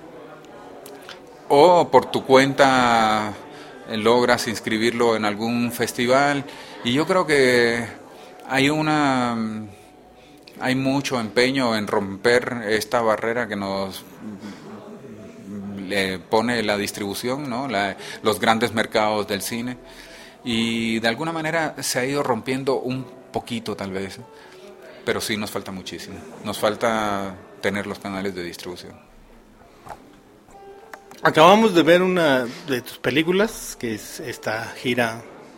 O por tu cuenta logras inscribirlo en algún festival. Y yo creo que hay mucho empeño en romper esta barrera que nos pone la distribución, ¿no? Los grandes mercados del cine, y de alguna manera se ha ido rompiendo un poquito tal vez, pero sí nos falta muchísimo, nos falta tener los canales de distribución.
Acabamos de ver una de tus películas, que es esta gira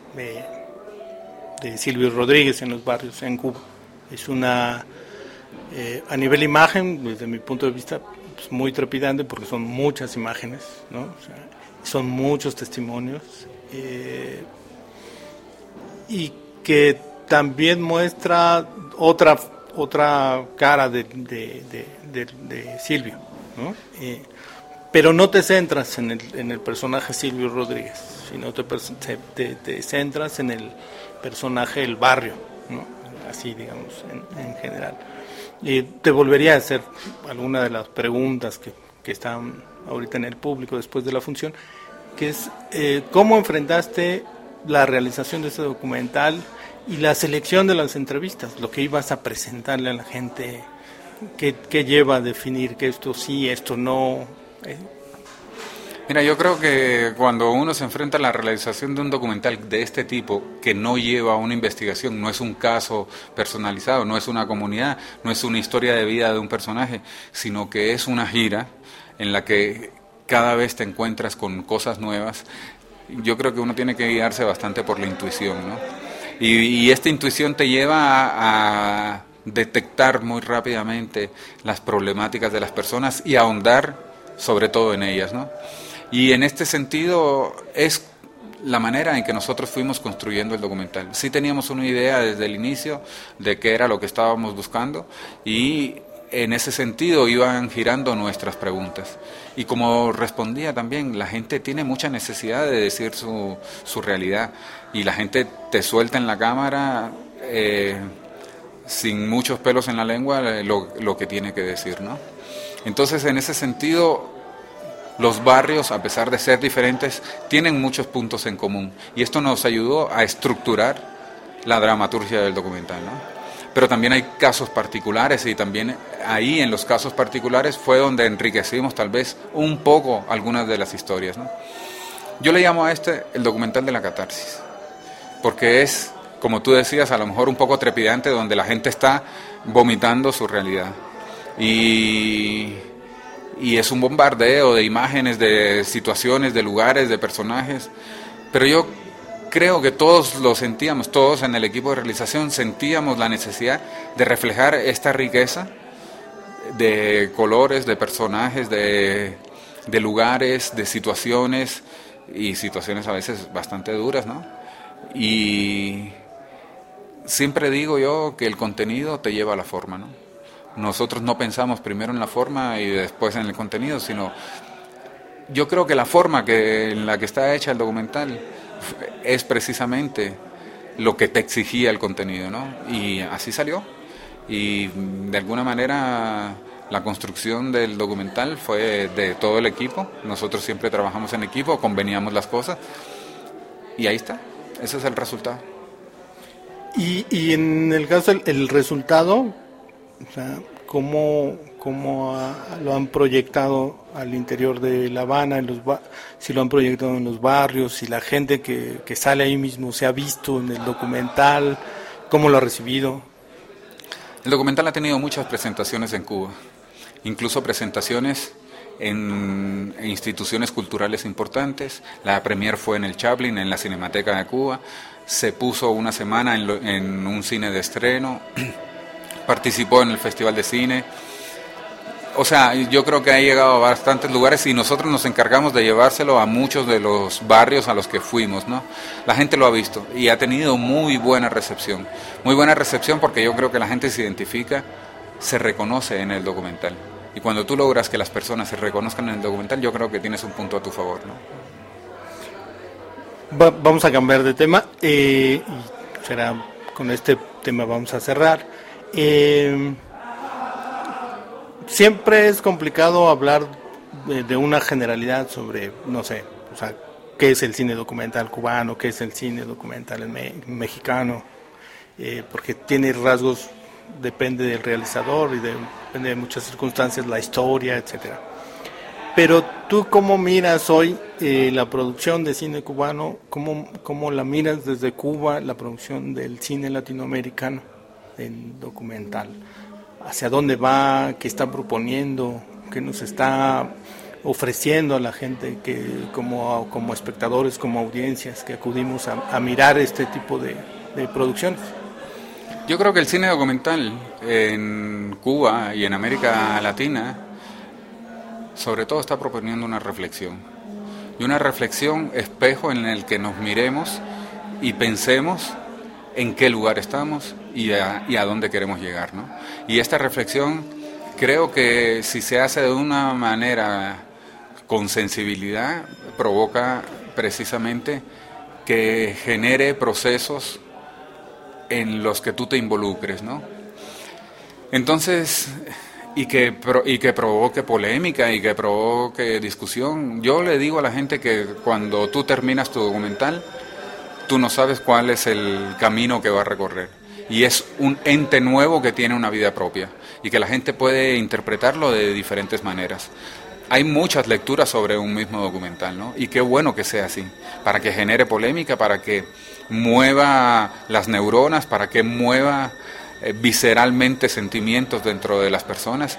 de Silvio Rodríguez en los barrios en Cuba. Es una, a nivel imagen, desde mi punto de vista, pues muy trepidante porque son muchas imágenes, ¿no? O sea, son muchos testimonios, y que también muestra otra cara de Silvio, ¿no? Pero no te centras en el personaje Silvio Rodríguez, sino te centras en el personaje del barrio, ¿no? Así, digamos, en general. Y te volvería a hacer alguna de las preguntas que están ahorita en el público después de la función, que es ¿cómo enfrentaste la realización de este documental y la selección de las entrevistas? Lo que ibas a presentarle a la gente, ¿qué lleva a definir que esto sí, esto no?
Mira, yo creo que cuando uno se enfrenta a la realización de un documental de este tipo, que no lleva una investigación, no es un caso personalizado, no es una comunidad, no es una historia de vida de un personaje, sino que es una gira en la que cada vez te encuentras con cosas nuevas, yo creo que uno tiene que guiarse bastante por la intuición, ¿no? Y esta intuición te lleva a detectar muy rápidamente las problemáticas de las personas y ahondar sobre todo en ellas, ¿no? Y en este sentido es la manera en que nosotros fuimos construyendo el documental. Sí teníamos una idea desde el inicio de qué era lo que estábamos buscando y en ese sentido iban girando nuestras preguntas. Y como respondía también, la gente tiene mucha necesidad de decir su realidad y la gente te suelta en la cámara sin muchos pelos en la lengua lo que tiene que decir, ¿no? Entonces, en ese sentido, los barrios, a pesar de ser diferentes, tienen muchos puntos en común. Y esto nos ayudó a estructurar la dramaturgia del documental, ¿no? Pero también hay casos particulares y también ahí en los casos particulares fue donde enriquecimos tal vez un poco algunas de las historias, ¿no? Yo le llamo a el documental de la catarsis, porque es, como tú decías, a lo mejor un poco trepidante, donde la gente está vomitando su realidad. Y y es un bombardeo de imágenes, de situaciones, de lugares, de personajes, pero yo creo que todos lo sentíamos, todos en el equipo de realización sentíamos la necesidad de reflejar esta riqueza de colores, de personajes, de lugares, de situaciones, y situaciones a veces bastante duras, ¿no? Y siempre digo yo que el contenido te lleva a la forma, ¿no? Nosotros no pensamos primero en la forma y después en el contenido, sino yo creo que la forma en la que está hecha el documental es precisamente lo que te exigía el contenido, ¿no? Y así salió. Y de alguna manera la construcción del documental fue de todo el equipo. Nosotros siempre trabajamos en equipo, conveníamos las cosas y ahí está. Ese es el resultado.
Y en el caso el resultado, o sea, ¿cómo lo han proyectado al interior de La Habana, si lo han proyectado en los barrios, si la gente que sale ahí mismo se ha visto en el documental, cómo lo ha recibido?
El documental ha tenido muchas presentaciones en Cuba, incluso presentaciones en instituciones culturales importantes. La premier fue en el Chaplin, en la Cinemateca de Cuba. Se puso una semana en un cine de estreno, participó en el Festival de Cine. O sea, yo creo que ha llegado a bastantes lugares y nosotros nos encargamos de llevárselo a muchos de los barrios a los que fuimos, ¿no? La gente lo ha visto y ha tenido muy buena recepción porque yo creo que la gente se identifica, se reconoce en el documental. Y cuando tú logras que las personas se reconozcan en el documental, yo creo que tienes un punto a tu favor, ¿no?
Vamos a cambiar de tema, y será con este tema vamos a cerrar. Siempre es complicado hablar de una generalidad sobre, no sé, o sea, qué es el cine documental cubano, qué es el cine documental mexicano, porque tiene rasgos, depende del realizador y depende de muchas circunstancias, la historia, etcétera. Pero tú, ¿cómo miras hoy la producción de cine cubano? ¿Cómo la miras desde Cuba, la producción del cine latinoamericano en documental? ¿Hacia dónde va? ¿Qué está proponiendo? ¿Qué nos está ofreciendo a la gente que como espectadores, como audiencias que acudimos a mirar este tipo de producciones?
Yo creo que el cine documental en Cuba y en América Latina sobre todo está proponiendo una reflexión, y una reflexión espejo en el que nos miremos y pensemos en qué lugar estamos y a dónde queremos llegar, ¿no? Y esta reflexión creo que si se hace de una manera con sensibilidad, provoca precisamente que genere procesos en los que tú te involucres, ¿no? Entonces, y que provoque polémica y que provoque discusión. Yo le digo a la gente que cuando tú terminas tu documental, tú no sabes cuál es el camino que va a recorrer. Y es un ente nuevo que tiene una vida propia y que la gente puede interpretarlo de diferentes maneras. Hay muchas lecturas sobre un mismo documental, ¿no? Y qué bueno que sea así, para que genere polémica, para que mueva las neuronas, para que mueva visceralmente sentimientos dentro de las personas.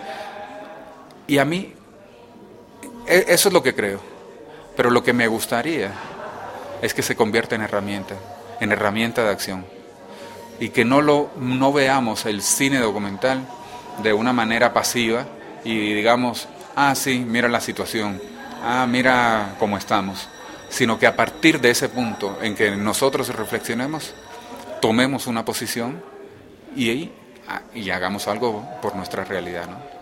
Y a mí, eso es lo que creo. Pero lo que me gustaría es que se convierta en herramienta de acción. Y que no veamos el cine documental de una manera pasiva y digamos, sí, mira la situación, mira cómo estamos, sino que a partir de ese punto en que nosotros reflexionemos, tomemos una posición y hagamos algo por nuestra realidad, ¿no?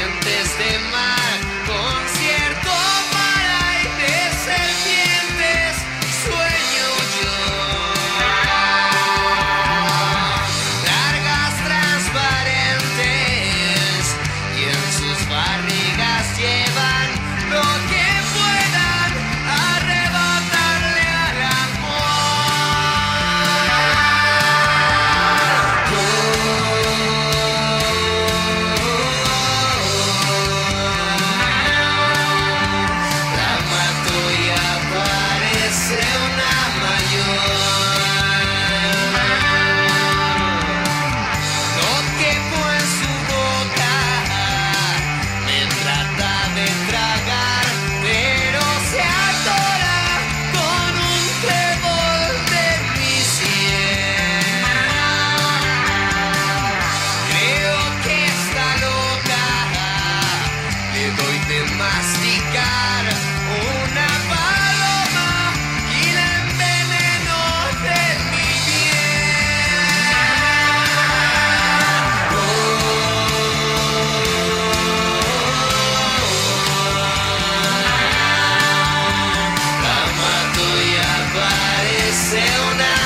dientes de mar, concierto para y de serpientes, sueño yo. Largas transparentes y en sus barrigas llevan lo que puedan arrebatarle al la mato y aparece una mayor. No quepo en su boca, me trata de tragar, pero se atora con un trébol de mi sien. Creo que está loca, le doy de masticar una paloma y la enveneno de mi la mato y aparece una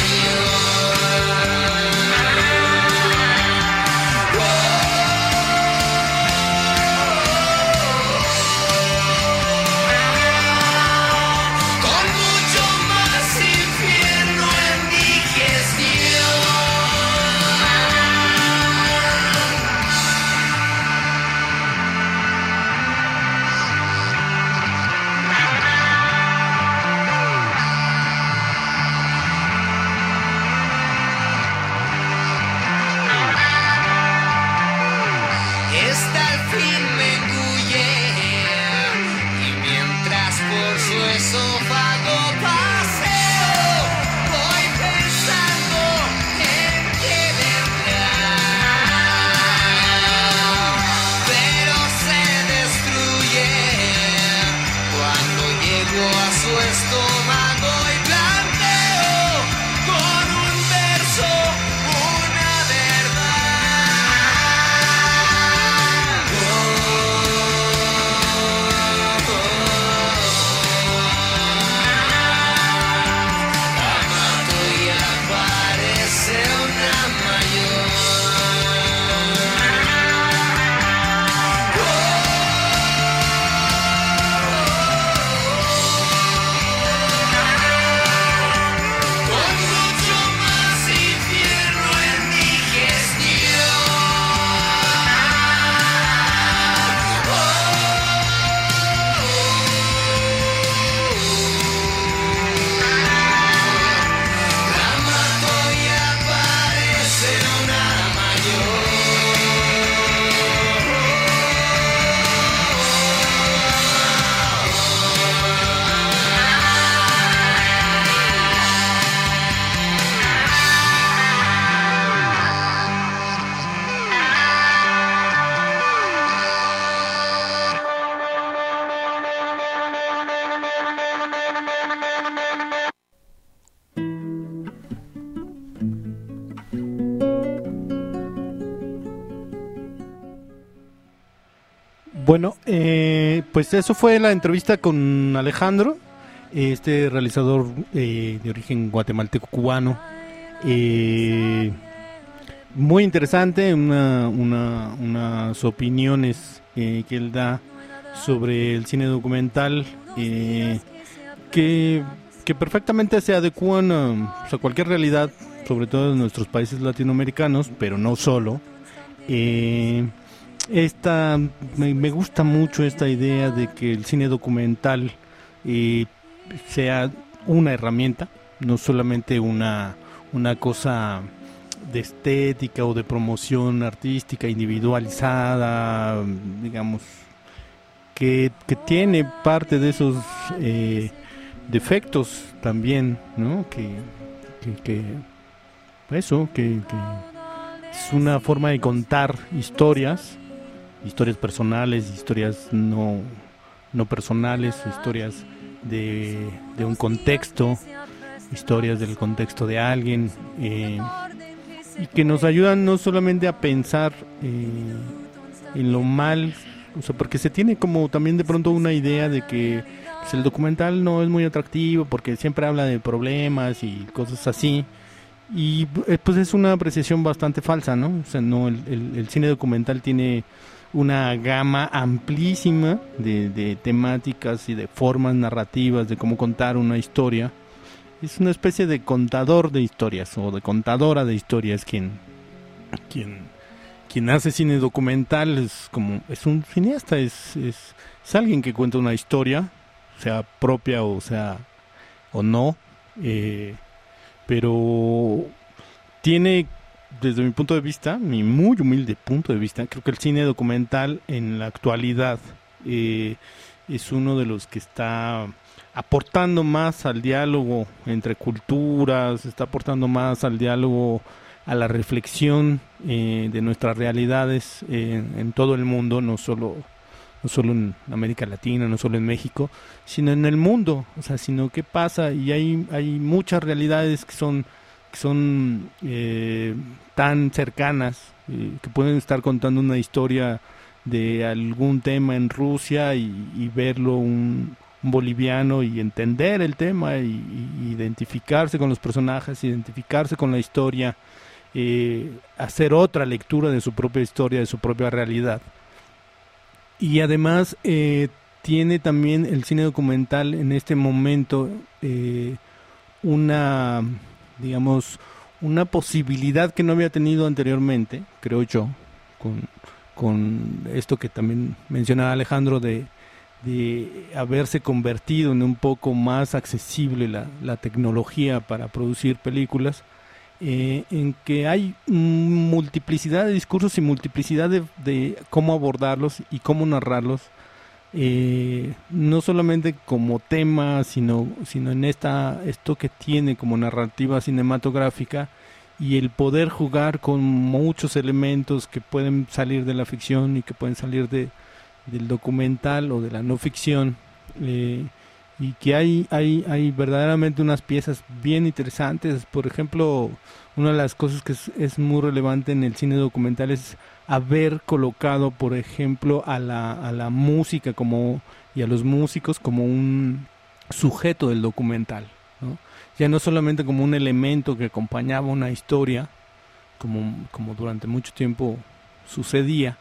con mucho más infierno en digestión. Esta al fin me engulle y mientras por su esófago paseo voy pensando en que vendrá, pero se destruye cuando llego a su estómago y planteo con un verso una la mato y aparece una mayor. Con mucho más infierno en digestión. La mato y aparece una mayor.
Bueno, pues eso fue la entrevista con Alejandro, este realizador de origen guatemalteco-cubano. Muy interesante, unas opiniones que él da sobre el cine documental que perfectamente se adecúan a cualquier realidad, sobre todo en nuestros países latinoamericanos, pero no solo. Me gusta mucho esta idea de que el cine documental sea una herramienta, no solamente una cosa de estética o de promoción artística individualizada, digamos, que tiene parte de esos defectos también, ¿no? Que es una forma de contar historias personales, historias no personales, historias de un contexto, historias del contexto de alguien, y que nos ayudan no solamente a pensar en lo mal, o sea, porque se tiene como también de pronto una idea de que pues, el documental no es muy atractivo porque siempre habla de problemas y cosas así, y pues es una apreciación bastante falsa, ¿no? O sea, no, el cine documental tiene una gama amplísima de temáticas y de formas narrativas de cómo contar una historia. Es una especie de contador de historias o de contadora de historias quien hace cine documental. Es un cineasta, es alguien que cuenta una historia, sea propia o no, pero tiene, desde mi punto de vista, mi muy humilde punto de vista, creo que el cine documental en la actualidad es uno de los que está aportando más al diálogo entre culturas, está aportando más al diálogo, a la reflexión de nuestras realidades en todo el mundo, no solo en América Latina, no solo en México, sino en el mundo, o sea, sino qué pasa, y hay muchas realidades que son tan cercanas, que pueden estar contando una historia de algún tema en Rusia y verlo un boliviano y entender el tema y identificarse con los personajes, identificarse con la historia, hacer otra lectura de su propia historia, de su propia realidad. Y además tiene también el cine documental en este momento una posibilidad que no había tenido anteriormente, creo yo, con esto que también mencionaba Alejandro de haberse convertido en un poco más accesible la tecnología para producir películas, en que hay multiplicidad de discursos y multiplicidad de cómo abordarlos y cómo narrarlos, no solamente como tema, sino en esto que tiene como narrativa cinematográfica, y el poder jugar con muchos elementos que pueden salir de la ficción y que pueden salir del documental o de la no ficción, y que hay verdaderamente unas piezas bien interesantes. Por ejemplo, una de las cosas que es muy relevante en el cine documental es haber colocado, por ejemplo, a la música y a los músicos como un sujeto del documental, ¿no? Ya no solamente como un elemento que acompañaba una historia, como durante mucho tiempo sucedía,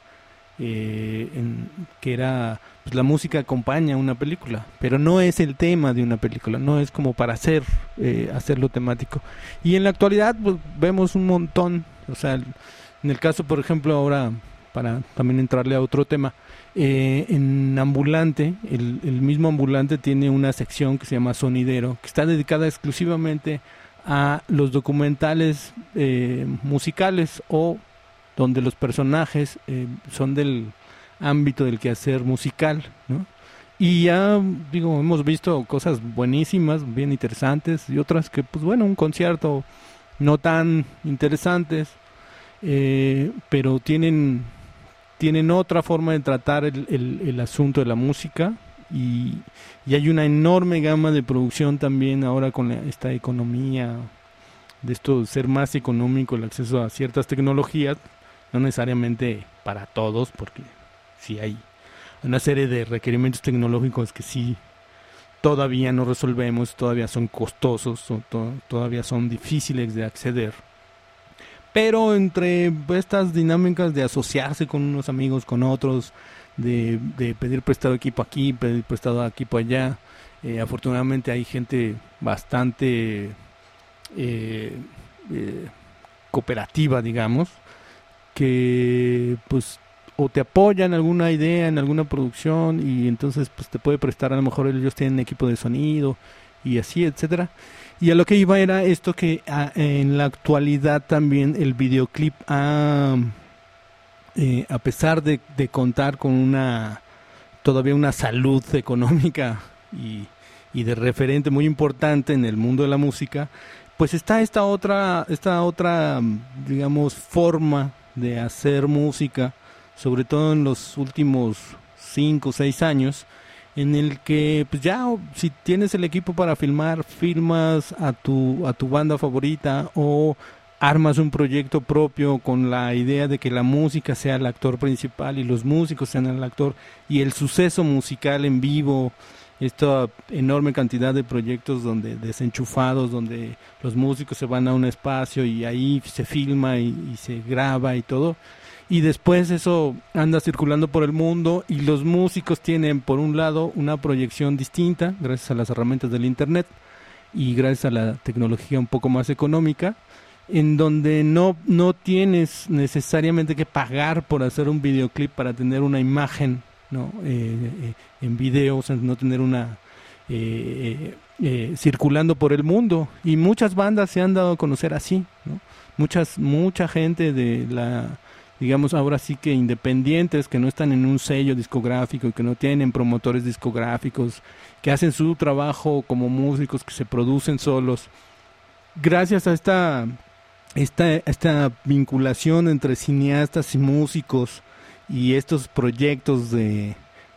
que era, pues, la música acompaña una película, pero no es el tema de una película, no es como para hacerlo temático. Y en la actualidad pues, vemos un montón, o sea, en el caso, por ejemplo, ahora, para también entrarle a otro tema, en Ambulante, el mismo Ambulante tiene una sección que se llama Sonidero, que está dedicada exclusivamente a los documentales musicales, o donde los personajes son del ámbito del quehacer musical, ¿no? Y ya, hemos visto cosas buenísimas, bien interesantes, y otras que, pues bueno, un concierto no tan interesantes, pero tienen otra forma de tratar el asunto de la música, y hay una enorme gama de producción también ahora con esta economía, de esto ser más económico, el acceso a ciertas tecnologías, no necesariamente para todos, porque sí hay una serie de requerimientos tecnológicos que sí todavía no resolvemos, todavía son costosos, o todavía son difíciles de acceder. Pero entre estas dinámicas de asociarse con unos amigos, con otros, de pedir prestado equipo aquí, pedir prestado equipo allá, afortunadamente hay gente bastante cooperativa, digamos, que pues o te apoyan en alguna idea, en alguna producción, y entonces pues te puede prestar, a lo mejor ellos tienen equipo de sonido y así, etcétera. Y a lo que iba era esto, que en la actualidad también el videoclip a pesar de contar con todavía una salud económica y de referente muy importante en el mundo de la música, pues está esta otra digamos forma de hacer música, sobre todo en los últimos 5 o 6 años, en el que pues ya, si tienes el equipo para filmar, filmas a tu banda favorita, o armas un proyecto propio con la idea de que la música sea el actor principal y los músicos sean el actor, y el suceso musical en vivo, esta enorme cantidad de proyectos donde desenchufados, donde los músicos se van a un espacio y ahí se filma y se graba y todo, y después eso anda circulando por el mundo, y los músicos tienen por un lado una proyección distinta gracias a las herramientas del internet y gracias a la tecnología un poco más económica, en donde no tienes necesariamente que pagar por hacer un videoclip para tener una imagen, ¿no? En video, o sea, no tener una circulando por el mundo, y muchas bandas se han dado a conocer así, ¿no? Mucha gente de la, digamos, ahora sí que independientes, que no están en un sello discográfico, que no tienen promotores discográficos, que hacen su trabajo como músicos, que se producen solos, gracias a esta vinculación entre cineastas y músicos y estos proyectos de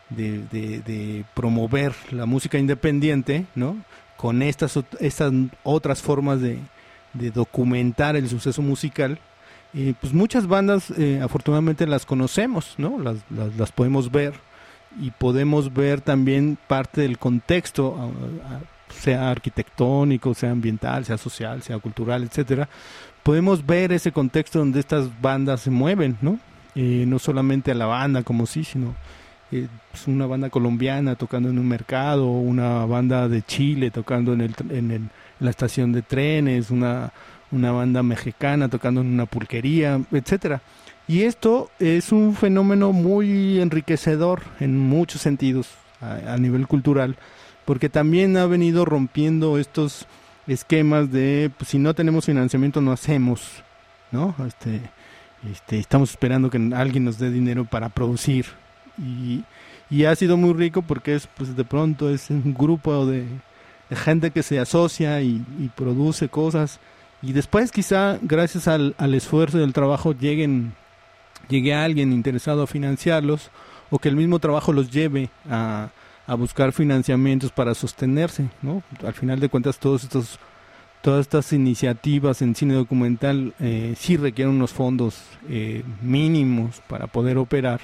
promover la música independiente, ¿no? Con estas otras formas de documentar el suceso musical, pues muchas bandas afortunadamente las conocemos, ¿no? Las podemos ver, y podemos ver también parte del contexto, sea arquitectónico, sea ambiental, sea social, sea cultural, etcétera. Podemos ver ese contexto donde estas bandas se mueven, ¿no? No solamente a la banda como sí, sino pues una banda colombiana tocando en un mercado, una banda de Chile tocando en la estación de trenes, una banda mexicana tocando en una pulquería, etcétera. Y esto es un fenómeno muy enriquecedor en muchos sentidos a nivel cultural, porque también ha venido rompiendo estos esquemas de, pues, si no tenemos financiamiento no hacemos, ¿no? Estamos esperando que alguien nos dé dinero para producir, y ha sido muy rico porque pues de pronto es un grupo de gente que se asocia y produce cosas, y después quizá gracias al esfuerzo del trabajo llegue a alguien interesado a financiarlos, o que el mismo trabajo los lleve a buscar financiamientos para sostenerse, ¿no? Al final de cuentas todas estas iniciativas en cine documental sí requieren unos fondos mínimos para poder operar,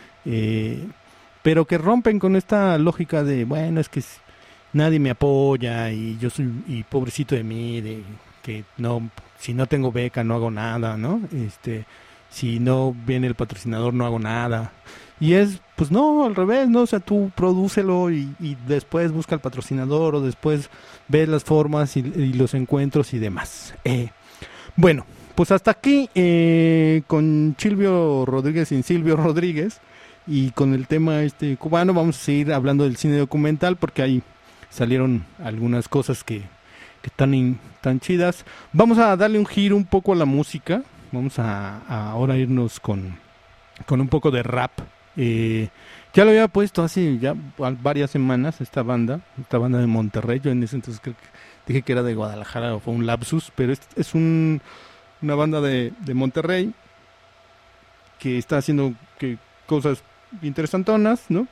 pero que rompen con esta lógica de, bueno, es que nadie me apoya y pobrecito de mí, de que no, si no tengo beca no hago nada, ¿no? Si no viene el patrocinador no hago nada. Y pues no, al revés, ¿no? O sea, tú prodúcelo y después busca el patrocinador, o después ves las formas y los encuentros y demás. Bueno, pues hasta aquí con Silvio Rodríguez sin Silvio Rodríguez, y con el tema cubano. Vamos a seguir hablando del cine documental porque ahí salieron algunas cosas que están tan chidas. Vamos a darle un giro un poco a la música. Vamos a ahora irnos con un poco de rap. Ya lo había puesto hace ya varias semanas esta banda de Monterrey. Yo en ese entonces creo que dije que era de Guadalajara, o fue un lapsus, pero es una banda de Monterrey que está haciendo cosas interesantonas, ¿no?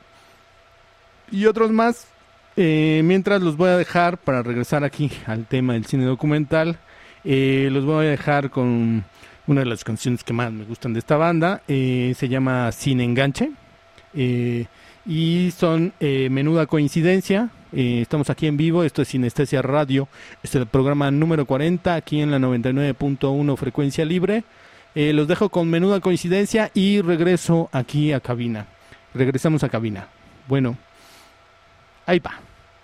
Y otros más. Mientras los voy a dejar para regresar aquí al tema del cine documental. Los voy a dejar con una de las canciones que más me gustan de esta banda. Se llama Sin Enganche, y son Menuda Coincidencia. Estamos aquí en vivo, esto es Sinestesia Radio, este es el programa número 40 aquí en la 99.1 frecuencia libre. Los dejo con Menuda Coincidencia y regreso aquí a cabina. Regresamos a cabina. Bueno, ahí va.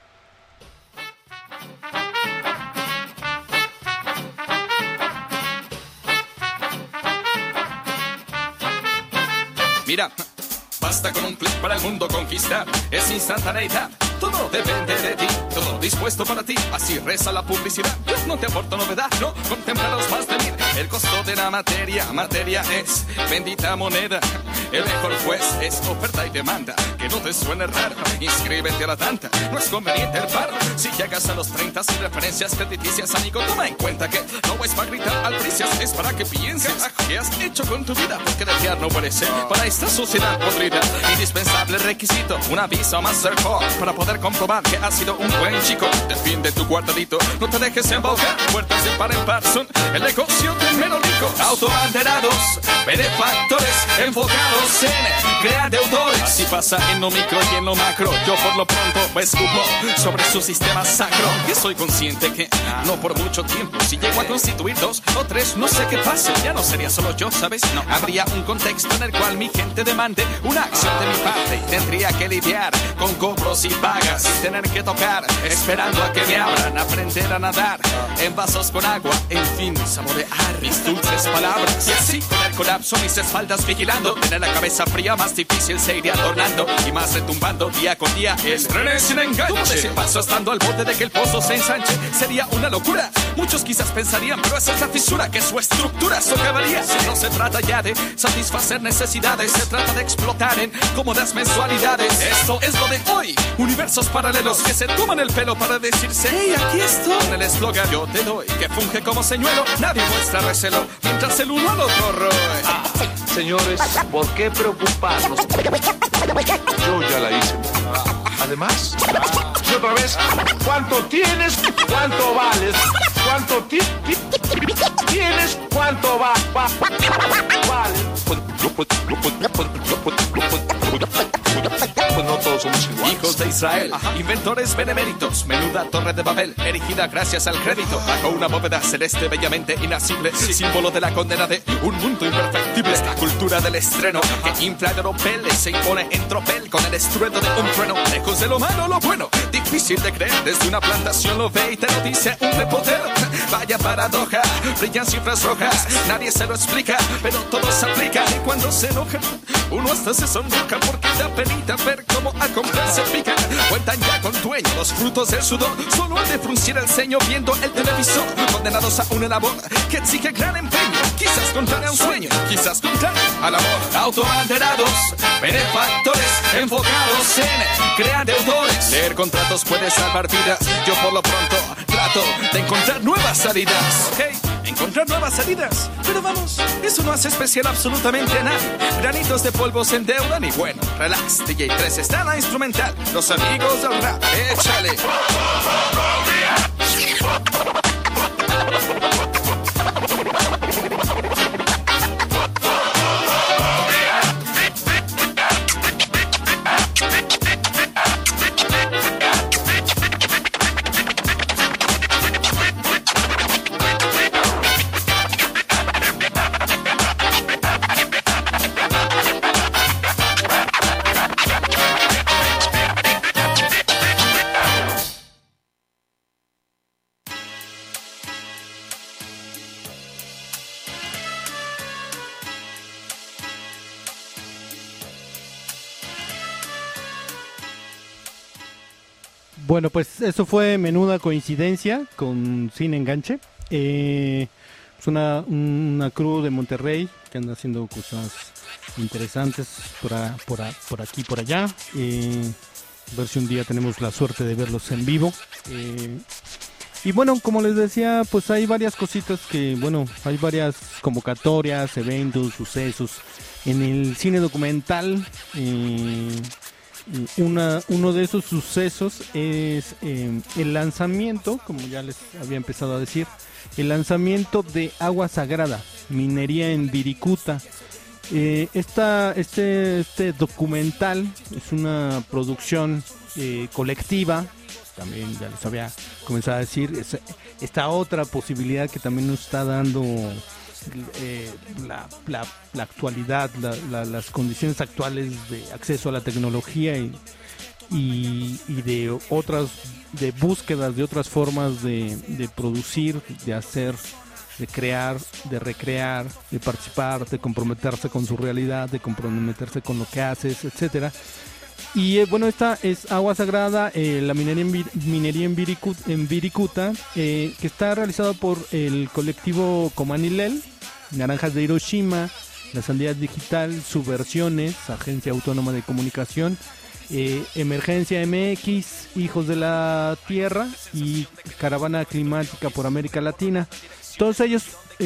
Mira, basta con un clic para el mundo conquistar. Es instantaneidad, todo depende de ti. Todo dispuesto para ti, así reza la publicidad. Yo no te aporto novedad, no contempla los más de mil. El costo de la materia es bendita moneda. El mejor juez es oferta y demanda. Que no te suene raro, inscríbete a la tanta. No es conveniente el paro. Si llegas a los 30 sin referencias crediticias, amigo, toma en cuenta que no es para gritar albricias, es para que pienses qué has hecho con tu vida. Porque desear no puede ser para esta sociedad podrida. Indispensable requisito, una visa Mastercard para poder comprobar que has sido un buen chico. Defiende tu cuartadito, no te dejes embaucar. Puertas de par en par son el negocio del menos rico. Autobanderados, benefactores, enfocados en crear deudores. Así pasa en lo micro y en lo macro. Yo por lo pronto me escupo sobre su sistema sacro. Que soy consciente que no por mucho tiempo, si llego a constituir 2 o 3, no sé qué pase. Ya no sería solo yo, ¿sabes? No, habría un contexto en el cual mi gente demande una acción de mi parte. Y tendría que lidiar con cobros y pagas sin tener que tocar, esperando a que me abran, aprender a nadar en vasos con agua, en fin, saborear mis dulces palabras. Y así con el colapso, mis espaldas vigilando, tener la cabeza fría, más difícil se iría tornando y más retumbando día con día. El tren sin enganche, como de paso estando al borde de que el pozo se ensanche, sería una locura. Muchos quizás pensarían, pero esa es la fisura que su estructura socavaría. Si no se trata ya de satisfacer necesidades, se trata de explotar en cómodas mensualidades. Esto es lo de hoy, universos paralelos que se toman el pelo para decirse, hey, aquí estoy. Con el eslogan yo te doy, que funge como señuelo, nadie muestra recelo, mientras el uno al otro roe.
Señores, ¿por qué preocuparnos? Yo ya la hice. Además, y otra vez, ¿cuánto tienes? ¿Cuánto vales? ¿Cuánto tienes? ¿Cuánto vales? Pues no todos somos iguales.
Hijos de Israel, inventores beneméritos, menuda torre de Babel, erigida gracias al crédito, bajo una bóveda celeste bellamente inacible, símbolo de la condena de un mundo imperfectible. Esta cultura del estreno que infla de ropeles se impone en tropel con el estruendo de un trueno. Lejos de lo malo, lo bueno, difícil de creer, desde una plantación lo ve y te lo dice un repotero. Vaya paradoja, brillan cifras rojas, nadie se lo explica, pero todo se aplica. Y cuando se enoja, uno hasta se sonroja porque da penita ver cómo a comprar se pica. Cuentan ya con dueño los frutos del sudor, solo han de fruncir el ceño viendo el televisor. Condenados a una labor que exige gran empeño, quizás contrario a un sueño, quizás contrario al amor. Autobanderados, benefactores, enfocados en crear deudores. Leer contratos puede salvar vidas, yo por lo pronto trato de encontrar nuevas salidas. Hey, encontrar nuevas salidas, pero vamos, eso no hace especial absolutamente a nadie. Granitos de polvo se endeudan y bueno, relax, DJ 3 está la instrumental, los amigos del rap, échale.
Bueno, pues eso fue menuda coincidencia con Sin Enganche. Es una crew de Monterrey que anda haciendo cosas interesantes por aquí y por allá. A ver si un día tenemos la suerte de verlos en vivo. Y bueno, como les decía, pues hay varias cositas que, bueno, hay varias convocatorias, eventos, sucesos en el cine documental. Uno de esos sucesos es el lanzamiento, como ya les había empezado a decir, el lanzamiento de Agua Sagrada, minería en Viricuta. Este documental es una producción colectiva, también ya les había comenzado a decir, esta otra posibilidad que también nos está dando la actualidad, las condiciones actuales de acceso a la tecnología y de búsquedas de otras formas de producir, de hacer, de crear, de recrear, de participar, de comprometerse con su realidad, de comprometerse con lo que haces, etcétera. Y bueno, esta es Agua Sagrada, la minería en Viricuta, que está realizado por el colectivo Comanilel, Naranjas de Hiroshima La Sandía Digital, Subversiones, Agencia Autónoma de Comunicación, Emergencia MX, Hijos de la Tierra y Caravana Climática por América Latina. Todos ellos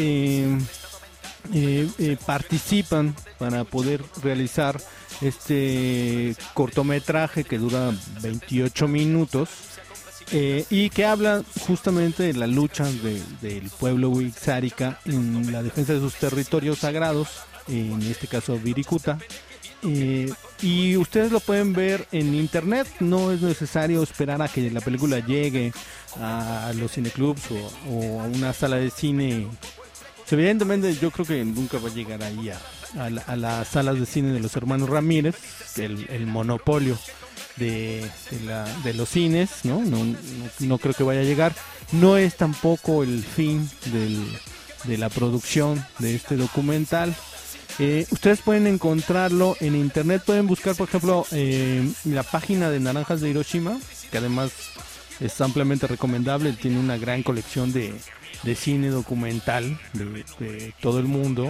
participan para poder realizar este cortometraje que dura 28 minutos y que habla justamente de la lucha del pueblo wixárika en la defensa de sus territorios sagrados, en este caso Wirikuta. Y ustedes lo pueden ver en internet, no es necesario esperar a que la película llegue a los cineclubs o a una sala de cine. Evidentemente yo creo que nunca va a llegar ahí a las salas de cine de los hermanos Ramírez, el monopolio de los cines, no creo que vaya a llegar. No es tampoco el fin de la producción de este documental. Ustedes pueden encontrarlo en internet, pueden buscar por ejemplo la página de Naranjas de Hiroshima, que además es ampliamente recomendable, tiene una gran colección de cine documental de todo el mundo.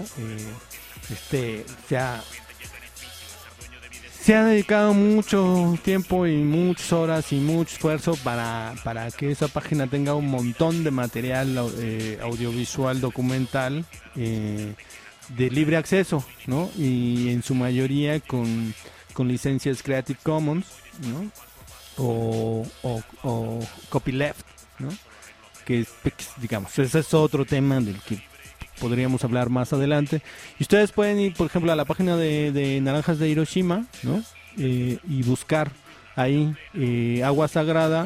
Se ha dedicado mucho tiempo y muchas horas y mucho esfuerzo para que esa página tenga un montón de material audiovisual documental de libre acceso, ¿no? Y en su mayoría con licencias Creative Commons, ¿no? O copyleft, ¿no? Que digamos, ese es otro tema del que podríamos hablar más adelante. Y ustedes pueden ir, por ejemplo, a la página de Naranjas de Hiroshima, ¿no? Y buscar ahí Agua Sagrada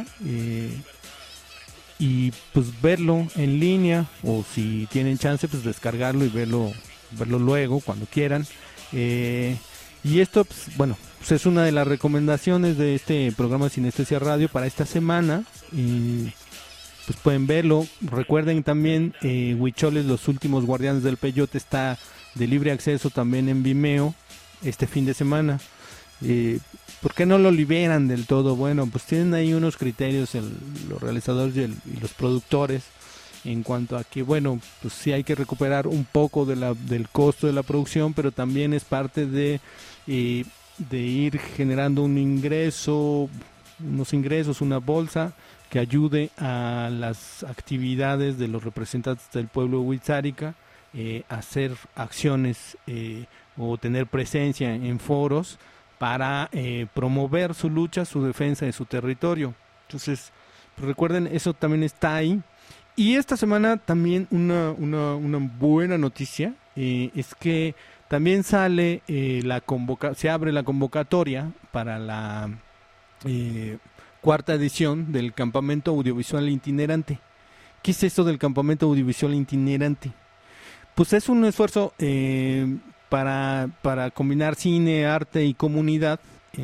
y pues verlo en línea, o si tienen chance pues descargarlo y verlo luego cuando quieran. Y esto pues, bueno, pues es una de las recomendaciones de este programa Sinestesia Radio para esta semana. Pues pueden verlo. Recuerden también Huicholes, los últimos guardianes del peyote, está de libre acceso también en Vimeo este fin de semana. ¿Por qué no lo liberan del todo? Bueno, pues tienen ahí unos criterios los realizadores y los productores en cuanto a que, bueno, pues sí hay que recuperar un poco del costo de la producción, pero también es parte de ir generando unos ingresos, una bolsa que ayude a las actividades de los representantes del pueblo wixárika, hacer acciones o tener presencia en foros para promover su lucha, su defensa de su territorio. Entonces, pues recuerden, eso también está ahí. Y esta semana también una buena noticia es que también sale se abre la convocatoria para la cuarta edición del Campamento Audiovisual Itinerante. ¿Qué es esto del Campamento Audiovisual Itinerante? Pues es un esfuerzo para combinar cine, arte y comunidad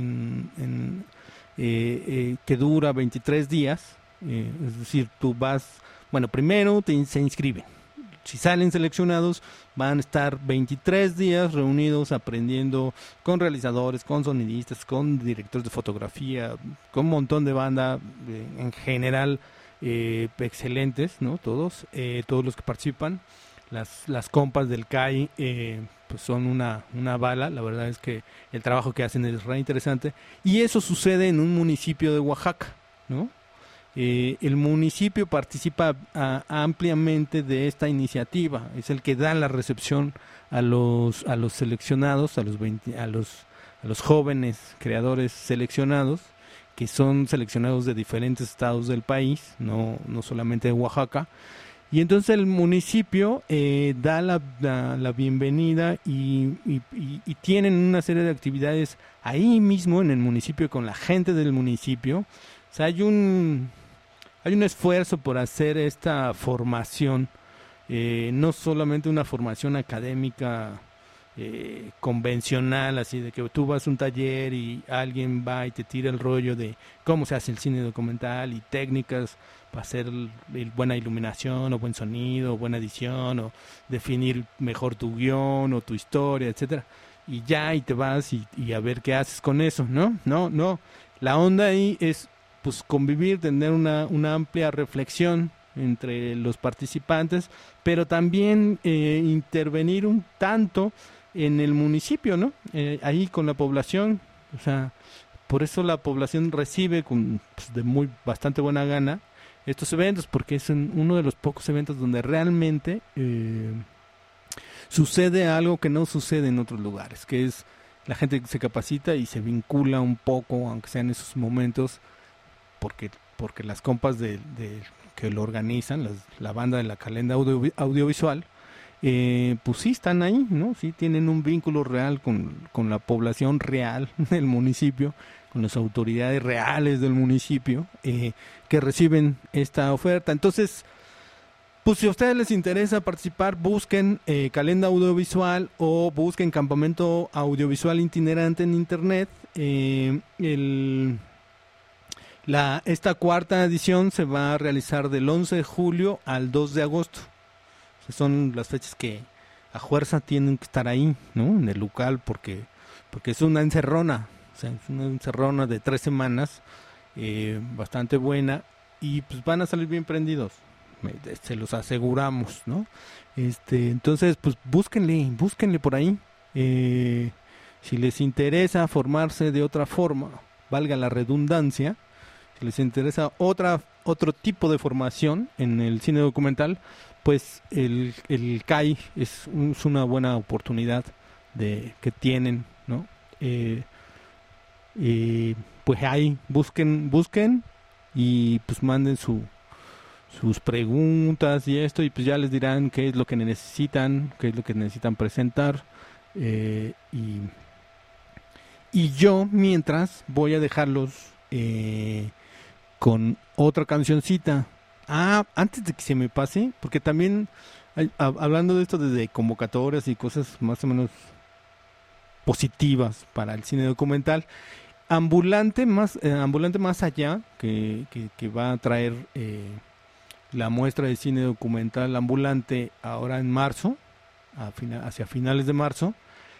que dura 23 días. Es decir, tú vas, bueno, primero se inscriben. Si salen seleccionados, van a estar 23 días reunidos aprendiendo con realizadores, con sonidistas, con directores de fotografía, con un montón de banda en general excelentes, ¿no? Todos los que participan. Las compas del CAI pues son una bala. La verdad es que el trabajo que hacen es re interesante. Y eso sucede en un municipio de Oaxaca, ¿no? El municipio participa ampliamente de esta iniciativa, es el que da la recepción a los seleccionados, a los jóvenes creadores seleccionados, que son seleccionados de diferentes estados del país, no solamente de Oaxaca. Y entonces el municipio da la bienvenida y tienen una serie de actividades ahí mismo en el municipio con la gente del municipio. O sea, hay un esfuerzo por hacer esta formación, no solamente una formación académica convencional, así de que tú vas a un taller y alguien va y te tira el rollo de cómo se hace el cine documental y técnicas para hacer buena iluminación o buen sonido o buena edición o definir mejor tu guión o tu historia, etcétera, y te vas y a ver qué haces con eso. No, la onda ahí es pues convivir, tener una amplia reflexión entre los participantes, pero también intervenir un tanto en el municipio, ¿no? Ahí con la población, o sea, por eso la población recibe de bastante buena gana estos eventos, porque es uno de los pocos eventos donde realmente sucede algo que no sucede en otros lugares, que es la gente se capacita y se vincula un poco, aunque sea en esos momentos, porque las compas que lo organizan, la banda de la Calenda Audiovisual, pues sí están ahí, ¿no? Sí tienen un vínculo real con la población real del municipio, con las autoridades reales del municipio, que reciben esta oferta. Entonces, pues si a ustedes les interesa participar, busquen Calenda Audiovisual o busquen Campamento Audiovisual Itinerante en internet. Esta cuarta edición se va a realizar del 11 de julio al 2 de agosto. Son las fechas que a fuerza tienen que estar ahí, ¿no? En el local, porque es una encerrona. O sea, es una encerrona de 3 semanas, bastante buena, y pues van a salir bien prendidos, se los aseguramos, ¿no? Entonces, pues búsquenle por ahí, si les interesa formarse de otra forma, valga la redundancia, si les interesa otro tipo de formación en el cine documental, pues el CAI es una buena oportunidad que tienen, ¿no? Pues ahí busquen y pues manden sus preguntas y esto, y pues ya les dirán qué es lo que necesitan presentar, y yo mientras voy a dejarlos con otra cancioncita. Antes de que se me pase, porque también hablando de esto desde convocatorias y cosas más o menos positivas para el cine documental, Ambulante más allá, que va a traer la muestra de cine documental Ambulante ahora en marzo, hacia finales de marzo,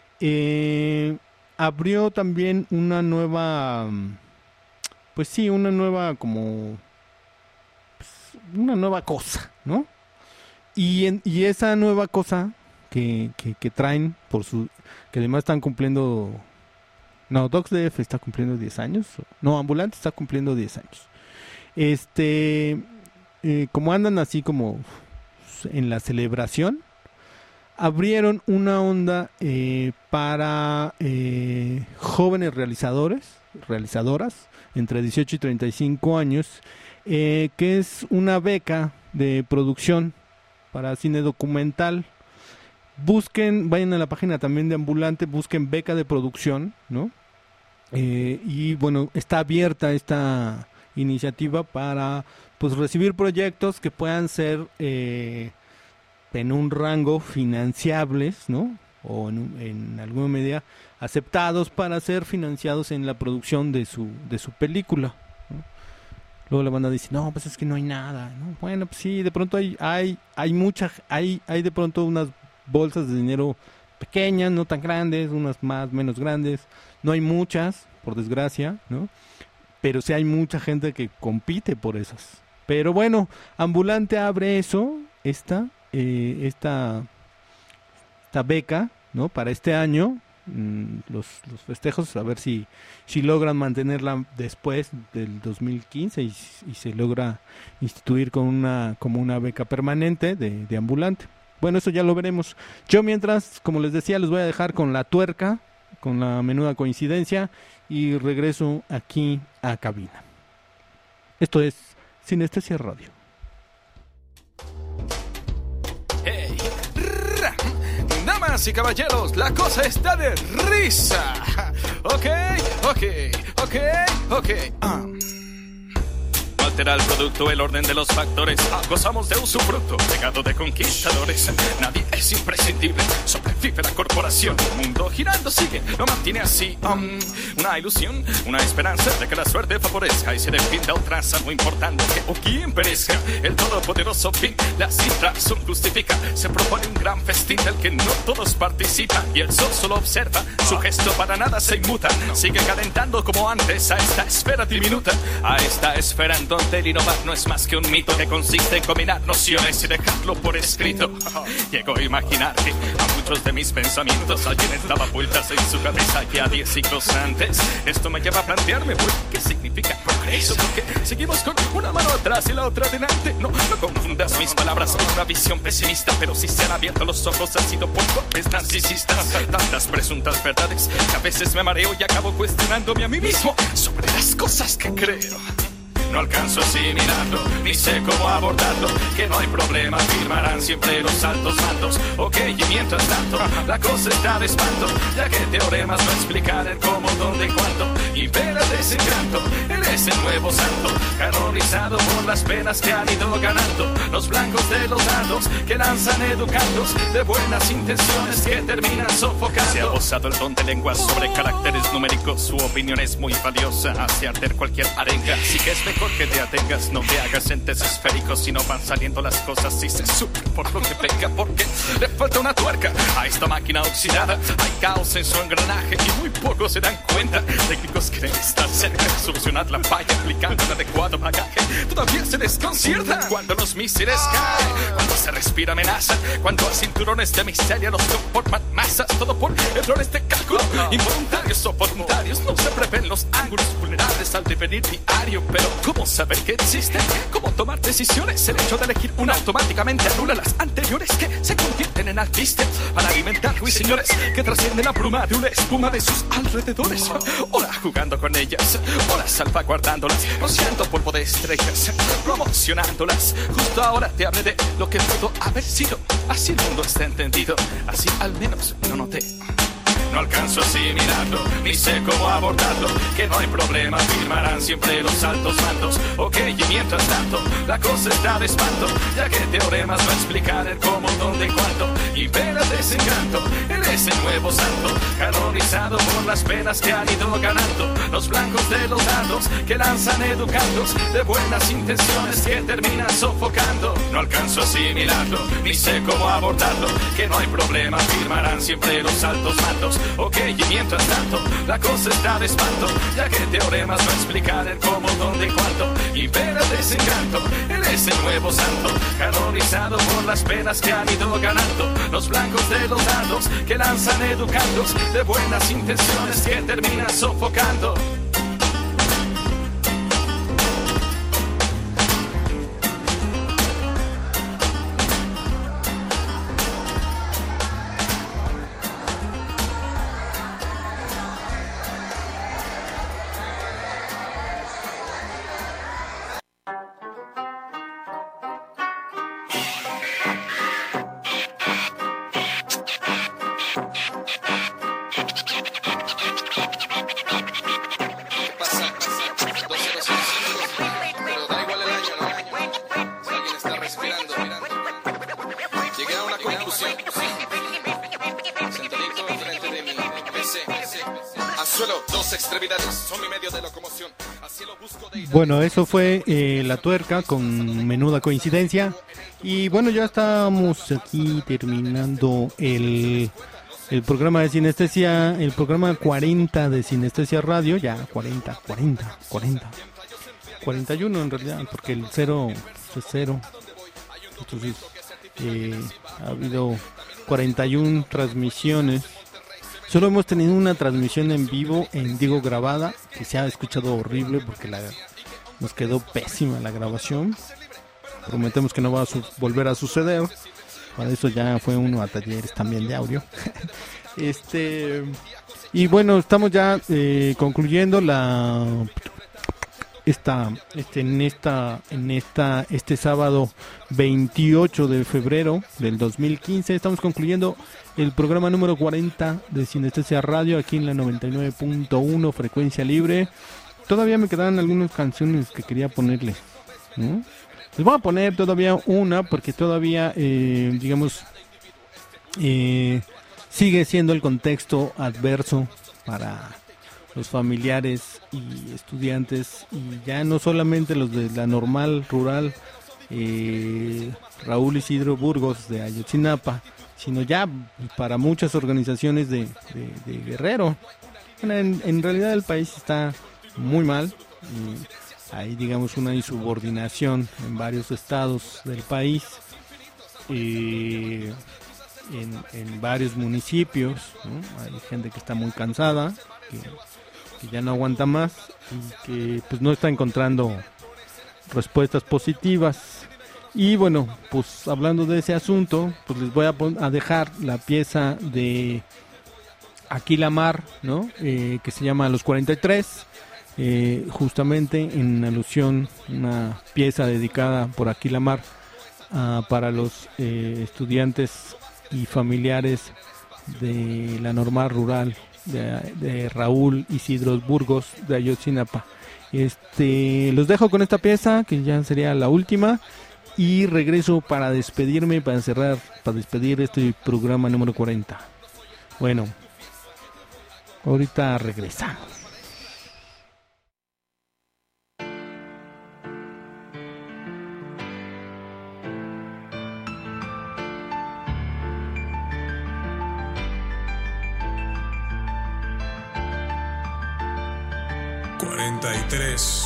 abrió también una nueva cosa, ¿no? Y esa nueva cosa que traen que además están cumpliendo. No, DocsDF está cumpliendo 10 años. No, Ambulante está cumpliendo 10 años. Como andan así como en la celebración, abrieron una onda para jóvenes realizadoras, entre 18 y 35 años, que es una beca de producción para cine documental. Vayan a la página también de Ambulante, busquen beca de producción, ¿no? Y bueno, está abierta esta iniciativa para pues recibir proyectos que puedan ser en un rango financiables, ¿no? O en alguna medida aceptados para ser financiados en la producción de su película, ¿no? Luego la banda dice, no, pues es que no hay nada, ¿no? Bueno, pues sí, de pronto hay de pronto unas bolsas de dinero pequeñas, no tan grandes, unas menos grandes, no hay muchas, por desgracia, ¿no? Pero sí hay mucha gente que compite por esas. Pero bueno, Ambulante abre esta beca, ¿no? Para este año, los festejos, a ver si logran mantenerla después del 2015 y se logra instituir como una beca permanente de Ambulante. Bueno, eso ya lo veremos. Yo mientras, como les decía, les voy a dejar con La Tuerca, con La Menuda Coincidencia, y regreso aquí a cabina. Esto es Sinestesia Radio.
Hey, damas y caballeros, la cosa está de risa. Ok. Altera el producto, el orden de los factores. Gozamos de usufructo, legado de conquistadores. Nadie es imprescindible, sobrevive la corporación. El mundo girando sigue, lo mantiene así. Una ilusión, una esperanza de que la suerte favorezca y se defienda ultranza, no importando que o quién perezca. El todopoderoso fin, la razón justifica. Se propone un gran festín del que no todos participan y el sol solo observa, su gesto para nada se inmuta. Sigue calentando como antes a esta esfera diminuta, a esta esfera entonces del innovar no es más que un mito que consiste en combinar nociones y dejarlo por escrito. Llego a imaginar que a muchos de mis pensamientos alguien daba vueltas en su cabeza ya 10 siglos antes. Esto me lleva a plantearme qué significa progreso, porque seguimos con una mano atrás y la otra adelante. No confundas mis palabras con una visión pesimista, pero si se han abierto los ojos ha sido por golpes narcisistas. Tantas presuntas verdades que a veces me mareo y acabo cuestionándome a mí mismo sobre las cosas que creo. No alcanzo a asimilarlo, ni sé cómo abordarlo. Que no hay problema, firmarán siempre los altos mandos. Ok, y mientras tanto, la cosa está de espanto, ya que teoremas no explican el cómo, dónde y cuándo. Impera el desencanto, él es el nuevo santo, canonizado por las penas que han ido ganando. Los blancos de los dardos que lanzan educandos de buenas intenciones que terminan sofocando. Se ha gozado el don de lenguas sobre caracteres numéricos. Su opinión es muy valiosa, hace arder cualquier arenga. Así que es mejor que te atengas, no te hagas entes esféricos. Si no van saliendo las cosas y se sufre por lo que venga, porque le falta una tuerca a esta máquina oxidada. Hay caos en su engranaje y muy pocos se dan cuenta. Técnicos quieren estar cerca de solucionar la falla aplicando un adecuado bagaje. Todavía se desconciertan cuando los misiles caen, cuando se respira amenaza, cuando a cinturones de miseria los conforman masas. Todo por errores de cálculo, involuntarios o voluntarios. No se prevén los ángulos vulnerables al devenir diario. Pero ¿cómo saber que existen? ¿Cómo tomar decisiones? El hecho de elegir una automáticamente anula las anteriores que se convierten en altistas para alimentar ruiseñores que trascienden la bruma de una espuma de sus alrededores. Hola jugando con ellas, hola salvaguardándolas, rociando polvo de estrellas, promocionándolas. Justo ahora te hablé de lo que pudo haber sido. Así el mundo está entendido, así al menos lo noté. No alcanzo a asimilarlo, ni sé cómo abordarlo. Que no hay problema, firmarán siempre los altos mandos. Ok, y mientras tanto, la cosa está de espanto, ya que teoremas no explican el cómo, dónde y cuánto. Impera el desencanto, él es el nuevo santo, canonizado por las penas que han ido ganando. Los blancos de los dardos que lanzan educandos de buenas intenciones que terminan sofocando. No alcanzo a asimilarlo, ni sé cómo abordarlo. Que no hay problema, firmarán siempre los altos mandos. Ok, y mientras tanto, la cosa está de espanto, ya que teoremas no explican el cómo, dónde y cuánto. Impera el desencanto, él es el nuevo santo, canonizado por las penas que han ido ganando. Los blancos de los dardos que lanzan educandos de buenas intenciones que terminan sofocando.
Bueno, eso fue La Tuerca con Menuda Coincidencia. Y bueno, ya estamos aquí terminando el programa de Sinestesia, el programa 40 de Sinestesia Radio. Ya 41 en realidad, porque el 0 es 0. Entonces ha habido 41 transmisiones. Solo hemos tenido una transmisión en vivo, digo grabada, que se ha escuchado horrible porque nos quedó pésima la grabación. Prometemos que no va a volver a suceder. Para eso ya fue uno a talleres también de audio. Y bueno, estamos ya concluyendo este sábado 28 de febrero del 2015 estamos concluyendo el programa número 40 de Sinestesia Radio aquí en la 99.1 frecuencia libre. Todavía me quedan algunas canciones que quería ponerles, ¿no? Les voy a poner todavía una porque todavía sigue siendo el contexto adverso para los familiares y estudiantes, y ya no solamente los de la normal rural Raúl Isidro Burgos de Ayotzinapa, sino ya para muchas organizaciones de Guerrero. Bueno, en realidad el país está muy mal, hay, digamos, una insubordinación en varios estados del país, en varios municipios, ¿no? Hay gente que está muy cansada, que ya no aguanta más y que pues no está encontrando respuestas positivas. Y bueno, pues hablando de ese asunto, pues les voy a dejar la pieza de Aquila Mar, ¿no? Que se llama Los 43, justamente en alusión, una pieza dedicada por Aquila Mar para los estudiantes y familiares de la normal rural de Raúl Isidros Burgos de Ayotzinapa. Los dejo con esta pieza, que ya sería la última, y regreso para despedirme, para despedir este programa número 40. Bueno, ahorita regresamos.
$43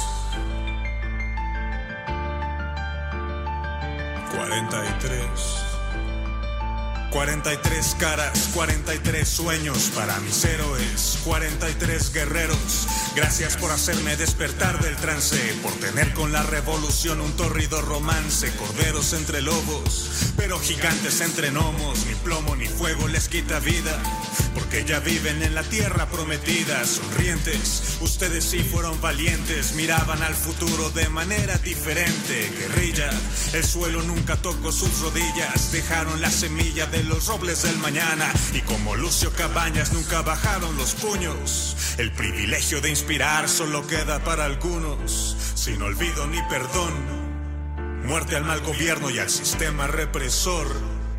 43 caras, 43 sueños para mis héroes, 43 guerreros. Gracias por hacerme despertar del trance, por tener con la revolución un torrido romance. Corderos entre lobos, pero gigantes entre gnomos. Ni plomo ni fuego les quita vida, porque ya viven en la tierra prometida. Sonrientes, ustedes sí fueron valientes, miraban al futuro de manera diferente. Guerrilla, el suelo nunca tocó sus rodillas, dejaron la semilla de los robles del mañana. Y como Lucio Cabañas nunca bajaron los puños. El privilegio de inspirar solo queda para algunos, sin olvido ni perdón. Muerte al mal gobierno y al sistema represor.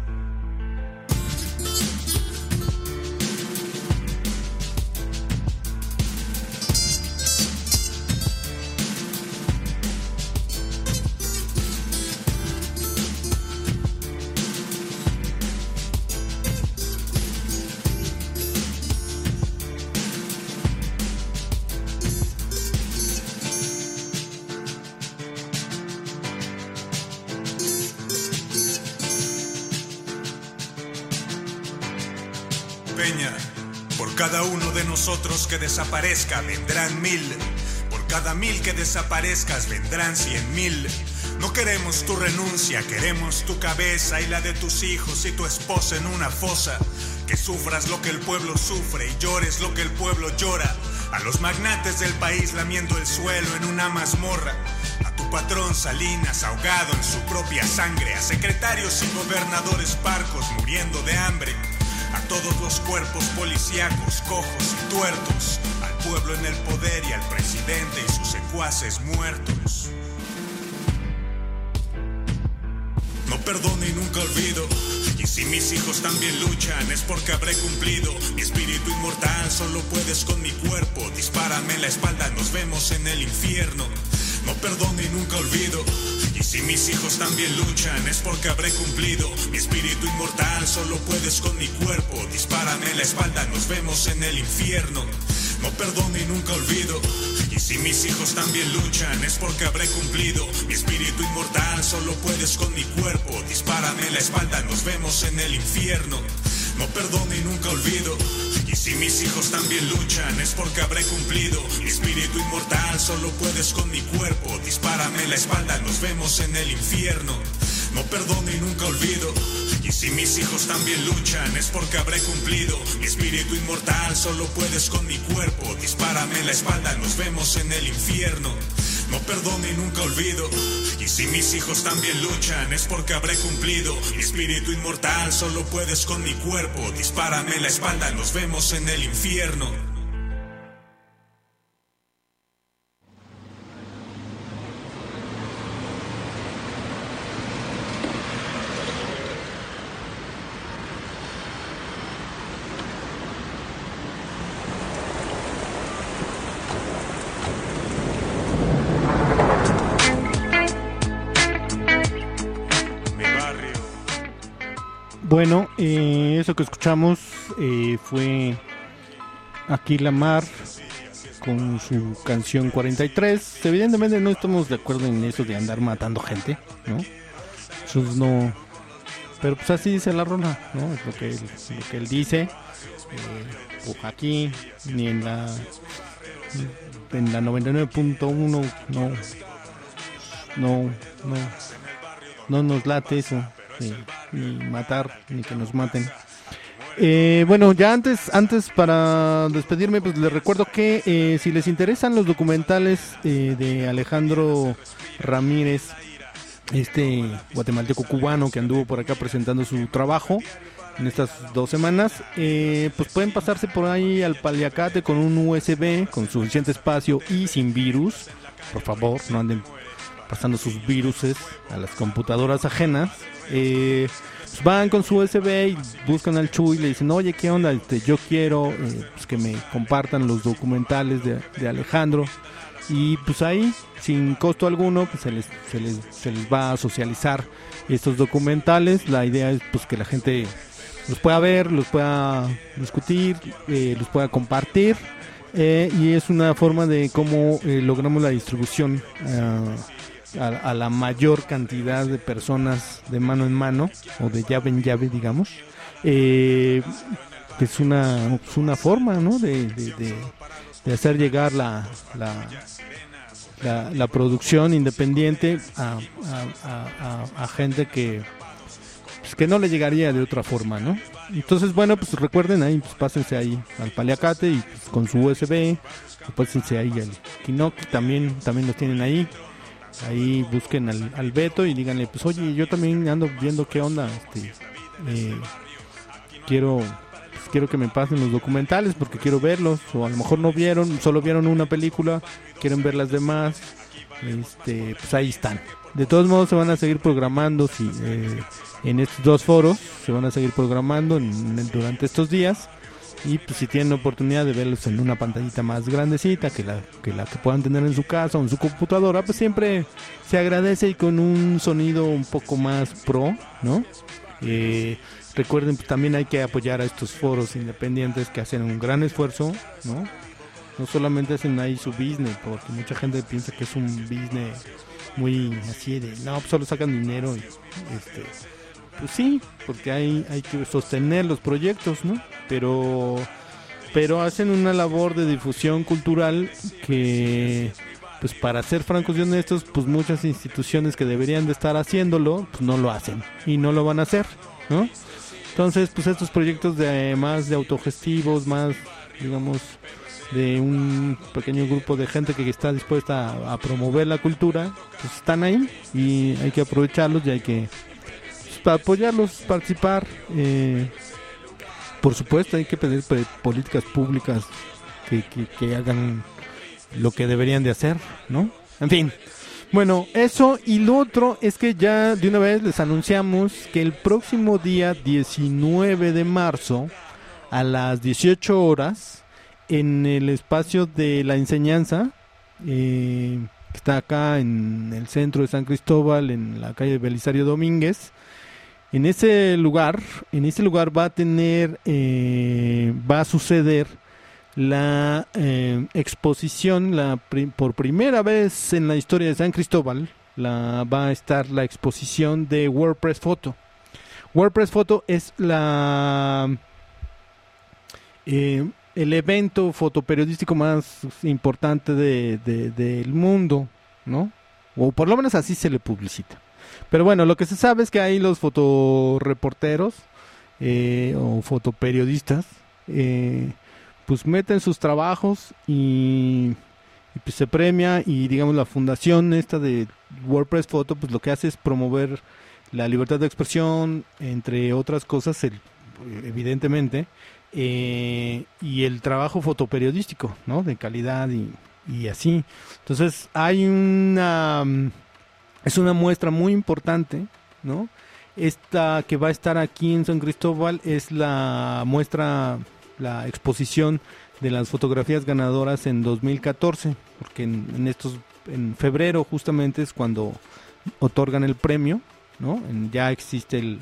Por cada uno de nosotros que desaparezca vendrán 1000. Por cada 1000 que desaparezcas vendrán 100,000. No queremos tu renuncia, queremos tu cabeza y la de tus hijos y tu esposa en una fosa. Que sufras lo que el pueblo sufre y llores lo que el pueblo llora. A los magnates del país lamiendo el suelo en una mazmorra. A tu patrón Salinas ahogado en su propia sangre. A secretarios y gobernadores parcos muriendo de hambre. A todos los cuerpos policíacos, cojos y tuertos. Al pueblo en el poder y al presidente y sus secuaces muertos. No perdono y nunca olvido. Y si mis hijos también luchan es porque habré cumplido. Mi espíritu inmortal solo puedes con mi cuerpo. Dispárame en la espalda, nos vemos en el infierno. No perdono y nunca olvido. Y si mis hijos también luchan es porque habré cumplido. Mi espíritu inmortal solo puedes con mi cuerpo. Dispárame en la espalda, nos vemos en el infierno. No perdono y nunca olvido. Y si mis hijos también luchan es porque habré cumplido. Mi espíritu inmortal solo puedes con mi cuerpo. Dispárame en la espalda, nos vemos en el infierno. No perdono y nunca olvido. Y si mis hijos también luchan es porque habré cumplido. Mi espíritu inmortal solo puedes con mi cuerpo. Dispárame en la espalda, nos vemos en el infierno. No perdono y nunca olvido. Y si mis hijos también luchan es porque habré cumplido. Mi espíritu inmortal solo puedes con mi cuerpo. Dispárame en la espalda, nos vemos en el infierno. No perdono y nunca olvido. Y si mis hijos también luchan es porque habré cumplido. Mi espíritu inmortal solo puedes con mi cuerpo. Dispárame en la espalda, nos vemos en el infierno.
Bueno, eso que escuchamos fue Aquila Mar con su canción 43. Evidentemente no estamos de acuerdo en eso de andar matando gente, ¿no? Eso no... Pero pues así dice la rola, ¿no? Es lo que él dice. Pues aquí, ni en la 99.1 no nos late eso, ni matar, ni que nos maten. Bueno, ya antes para despedirme, pues les recuerdo que si les interesan los documentales de Alejandro Ramírez, este guatemalteco cubano que anduvo por acá presentando su trabajo en estas 2 semanas, pues pueden pasarse por ahí al Paliacate con un USB con suficiente espacio y sin virus. Por favor, no anden pasando sus viruses a las computadoras ajenas. Pues van con su USB y buscan al Chuy y le dicen, oye, ¿qué onda? Yo quiero pues que me compartan los documentales de Alejandro. Y pues ahí, sin costo alguno, pues se les va a socializar estos documentales. La idea es pues que la gente los pueda ver, los pueda discutir, los pueda compartir. Y es una forma de cómo logramos la distribución a la mayor cantidad de personas de mano en mano o de llave en llave, digamos. Es una forma, ¿no? de hacer llegar la producción independiente a gente que no le llegaría de otra forma, ¿no? Entonces, bueno, pues recuerden ahí, pues pásense ahí al Paliacate y pues, con su USB, pásense ahí al Kinoki, también los tienen ahí. Ahí busquen al Beto y díganle, pues oye, yo también ando viendo qué onda, quiero que me pasen los documentales porque quiero verlos, o a lo mejor no vieron, solo vieron una película, quieren ver las demás, pues ahí están. De todos modos se van a seguir programando en estos 2 foros, se van a seguir programando durante estos días. Y pues si tienen oportunidad de verlos en una pantallita más grandecita que la que puedan tener en su casa o en su computadora, pues siempre se agradece, y con un sonido un poco más pro, ¿no? Recuerden, pues también hay que apoyar a estos foros independientes que hacen un gran esfuerzo, ¿no? No solamente hacen ahí su business, porque mucha gente piensa que es un business muy así de, no, pues solo sacan dinero y pues sí, porque hay que sostener los proyectos, ¿no? Pero hacen una labor de difusión cultural que, pues para ser francos y honestos, pues muchas instituciones que deberían de estar haciéndolo, pues no lo hacen y no lo van a hacer, ¿no? Entonces, pues estos proyectos más de autogestivos, más, digamos, de un pequeño grupo de gente que está dispuesta a promover la cultura, pues están ahí y hay que aprovecharlos y hay que apoyarlos, participar. Por supuesto hay que pedir políticas públicas que hagan lo que deberían de hacer, ¿no? En fin, bueno, eso. Y lo otro es que ya de una vez les anunciamos que el próximo día 19 de marzo a las 18 horas en el espacio de la enseñanza, que está acá en el centro de San Cristóbal, en la calle Belisario Domínguez, en ese lugar va a suceder la exposición, por primera vez en la historia de San Cristóbal, va a estar la exposición de WordPress Photo. WordPress Photo es el evento fotoperiodístico más importante del mundo, ¿no? O por lo menos así se le publicita. Pero bueno, lo que se sabe es que hay los fotoreporteros o fotoperiodistas, pues meten sus trabajos y pues se premia, y digamos la fundación esta de WordPress Photo pues lo que hace es promover la libertad de expresión, entre otras cosas, evidentemente, y el trabajo fotoperiodístico, ¿no? De calidad y así. Entonces es una muestra muy importante, ¿no? Esta que va a estar aquí en San Cristóbal es la exposición de las fotografías ganadoras en 2014, porque en febrero justamente es cuando otorgan el premio, ¿no? Ya existe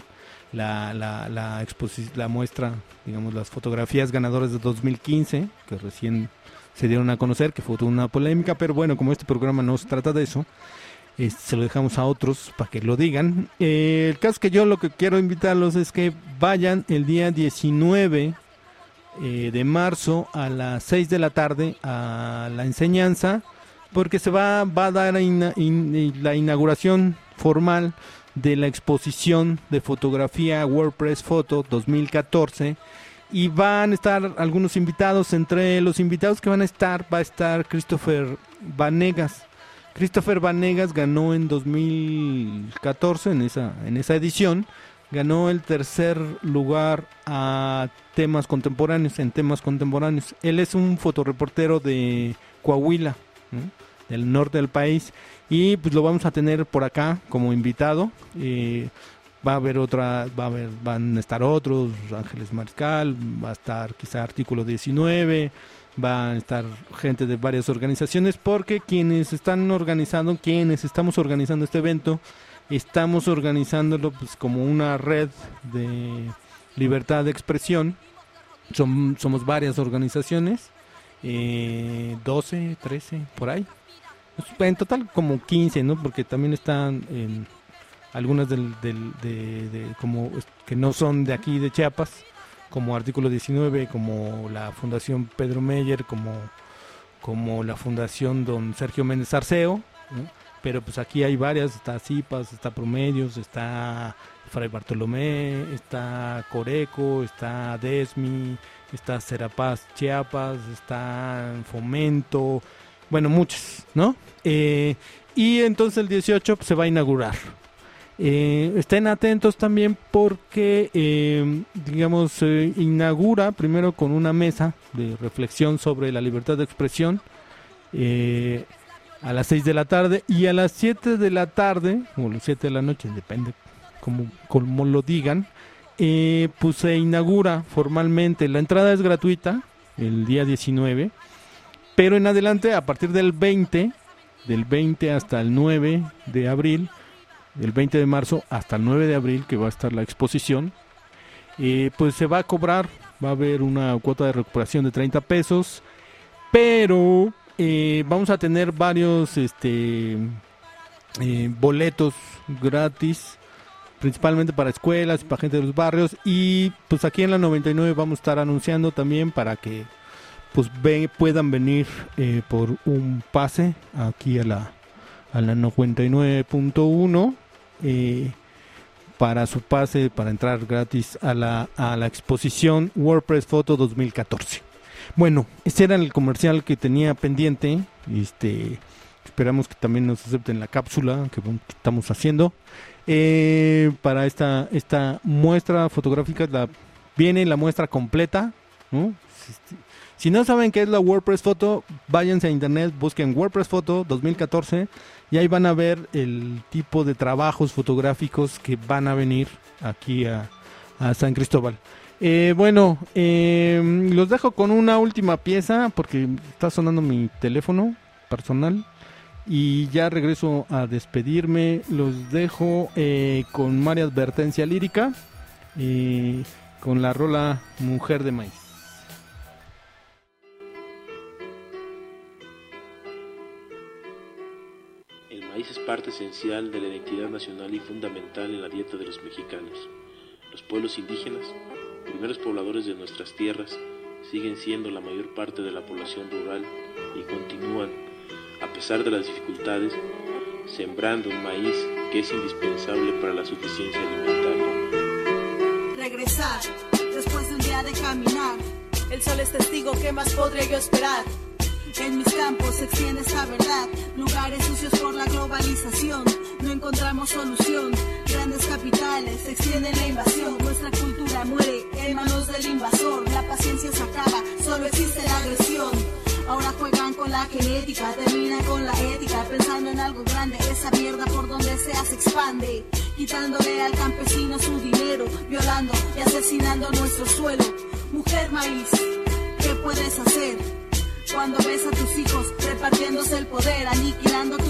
la muestra, digamos, las fotografías ganadoras de 2015, que recién se dieron a conocer, que fue toda una polémica, pero bueno, como este programa no se trata de eso, se lo dejamos a otros para que lo digan. El caso es que yo lo que quiero invitarlos es que vayan el día 19 de marzo a las 6 de la tarde a la enseñanza, porque se va a dar la inauguración formal de la exposición de fotografía WordPress Photo 2014, y van a estar algunos invitados. Entre los invitados que van a estar, va a estar Christopher Vanegas. Christopher Vanegas ganó en 2014, en esa edición, ganó el tercer lugar a temas contemporáneos, en temas contemporáneos. Él es un fotoreportero de Coahuila, ¿no?, del norte del país, y pues lo vamos a tener por acá como invitado. Van a estar otros, Ángeles Mariscal, va a estar quizá Artículo 19, van a estar gente de varias organizaciones, porque quienes estamos organizando este evento, estamos organizándolo pues como una red de libertad de expresión. Somos varias organizaciones, 12, 13, por ahí. En total como 15, ¿no? Porque también están algunas como que no son de aquí de Chiapas, como Artículo 19, como la Fundación Pedro Meyer, como la Fundación Don Sergio Méndez Arceo, ¿no? Pero pues aquí hay varias, está CIPAS, está Promedios, está Fray Bartolomé, está Coreco, está DESMI, está Serapaz Chiapas, está Fomento, bueno, muchas, ¿no? Y entonces el 18 pues, se va a inaugurar. Estén atentos también porque, inaugura primero con una mesa de reflexión sobre la libertad de expresión a las 6 de la tarde, y a las 7 de la tarde, o las 7 de la noche, depende como lo digan, pues se inaugura formalmente. La entrada es gratuita el día 19, pero en adelante, a partir del 20 hasta el 9 de abril, del 20 de marzo hasta el 9 de abril, que va a estar la exposición, pues se va a cobrar, va a haber una cuota de recuperación de 30 pesos, pero vamos a tener varios boletos gratis, principalmente para escuelas y para gente de los barrios, y pues aquí en la 99 vamos a estar anunciando también para que pues puedan venir por un pase aquí a la 99.1 para su pase, para entrar gratis a la exposición WordPress Photo 2014. Bueno, ese era el comercial que tenía pendiente. Esperamos que también nos acepten la cápsula que estamos haciendo para esta muestra fotográfica. Viene la muestra completa, ¿no? Si no saben qué es la WordPress Photo, váyanse a internet, busquen WordPress Photo 2014 y ahí van a ver el tipo de trabajos fotográficos que van a venir aquí a San Cristóbal. Los dejo con una última pieza porque está sonando mi teléfono personal y ya regreso a despedirme. Los dejo con María Advertencia Lírica, con la rola Mujer de Maíz.
El maíz es parte esencial de la identidad nacional y fundamental en la dieta de los mexicanos. Los pueblos indígenas, primeros pobladores de nuestras tierras, siguen siendo la mayor parte de la población rural y continúan, a pesar de las dificultades, sembrando un maíz que es indispensable para la suficiencia alimentaria.
Regresar, después de un día de caminar, el sol es testigo, ¿qué más podría yo esperar? En mis campos se extiende esa verdad, lugares sucios por la globalización, no encontramos solución, grandes capitales se extiende la invasión, nuestra cultura muere en manos del invasor, la paciencia se acaba, solo existe la agresión, ahora juegan con la genética, terminan con la ética, pensando en algo grande, esa mierda por donde sea se expande, quitándole al campesino su dinero, violando y asesinando nuestro suelo, mujer maíz, ¿qué puedes hacer? Cuando ves a tus hijos repartiéndose el poder, aniquilando tu legado,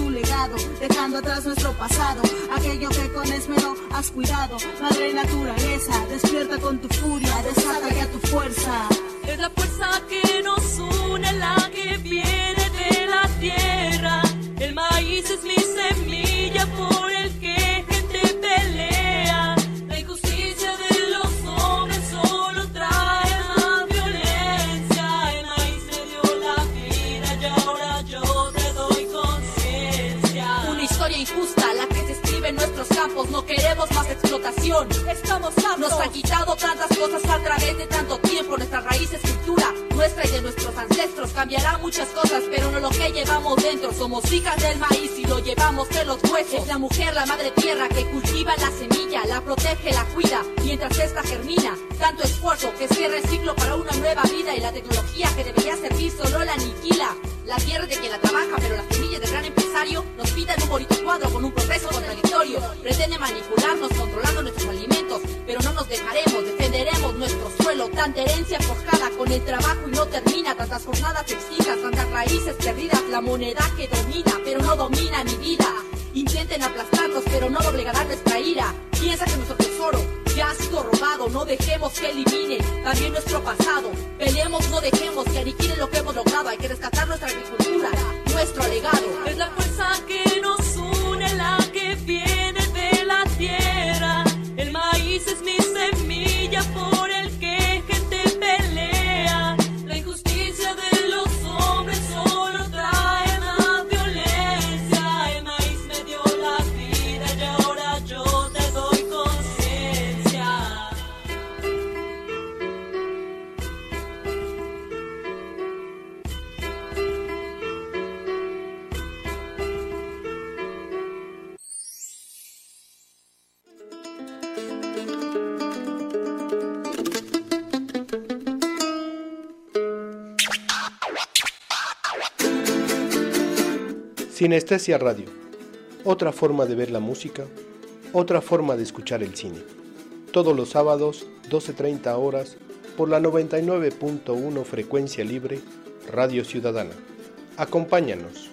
lado, dejando atrás nuestro pasado, aquello que con esmero has cuidado. Madre naturaleza, despierta con tu furia, desata ya tu fuerza.
Es la fuerza que nos une, la que viene de la tierra. El maíz es mi semilla por el que gente pelea. La injusticia de los hombres solo trae la violencia. El maíz me dio la vida y ahora yo te doy conciencia.
Una historia injusta, la que se escribe en nuestros campos. No queremos más explotación.
Estamos hartos.
Nos han quitado tantas cosas a través de tanto tiempo. Nuestras raíces, cultura nuestra y de nuestros ancestros. Cambiarán muchas cosas, pero no lo que llevamos dentro. Somos hijas del maíz y lo llevamos en los huesos. Es la mujer, la madre tierra, que cultiva la semilla, la protege, la cuida, mientras esta germina. Tanto esfuerzo que cierra el ciclo para una nueva vida, y la tecnología que debería servir solo la aniquila. La tierra es de quien la trabaja, pero las semillas del gran empresario nos pintan un bonito cuadro con un proceso contradictorio. Pretende manipularnos controlando nuestros alimentos, pero no nos dejaremos, defenderemos nuestro suelo. Tanta herencia forjada con el trabajo y no termina, tantas jornadas extintas, tantas raíces perdidas, la moneda que domina, pero no domina mi vida. Intenten aplastarnos, pero no doblegarán nuestra ira. Piensa que nuestro tesoro ya ha sido robado, no dejemos que elimine también nuestro pasado. Peleemos, no dejemos que aniquilen lo que hemos logrado. Hay que rescatar nuestra agricultura, nuestro legado.
Es la fuerza que nos une, la que viene de la tierra. El maíz es mi semilla por el que gente pelea. La injusticia de los hombres solo trae más violencia. El maíz me dio la vida y ahora yo te doy conciencia.
Sinestesia Radio, otra forma de ver la música, otra forma de escuchar el cine. Todos los sábados, 12:30 horas, por la 99.1 frecuencia libre, Radio Ciudadana. Acompáñanos.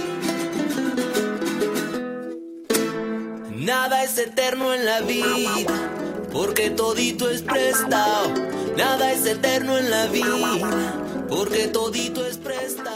Nada es eterno en la vida, porque todito es prestado. Nada es eterno en la vida, porque todito es prestado.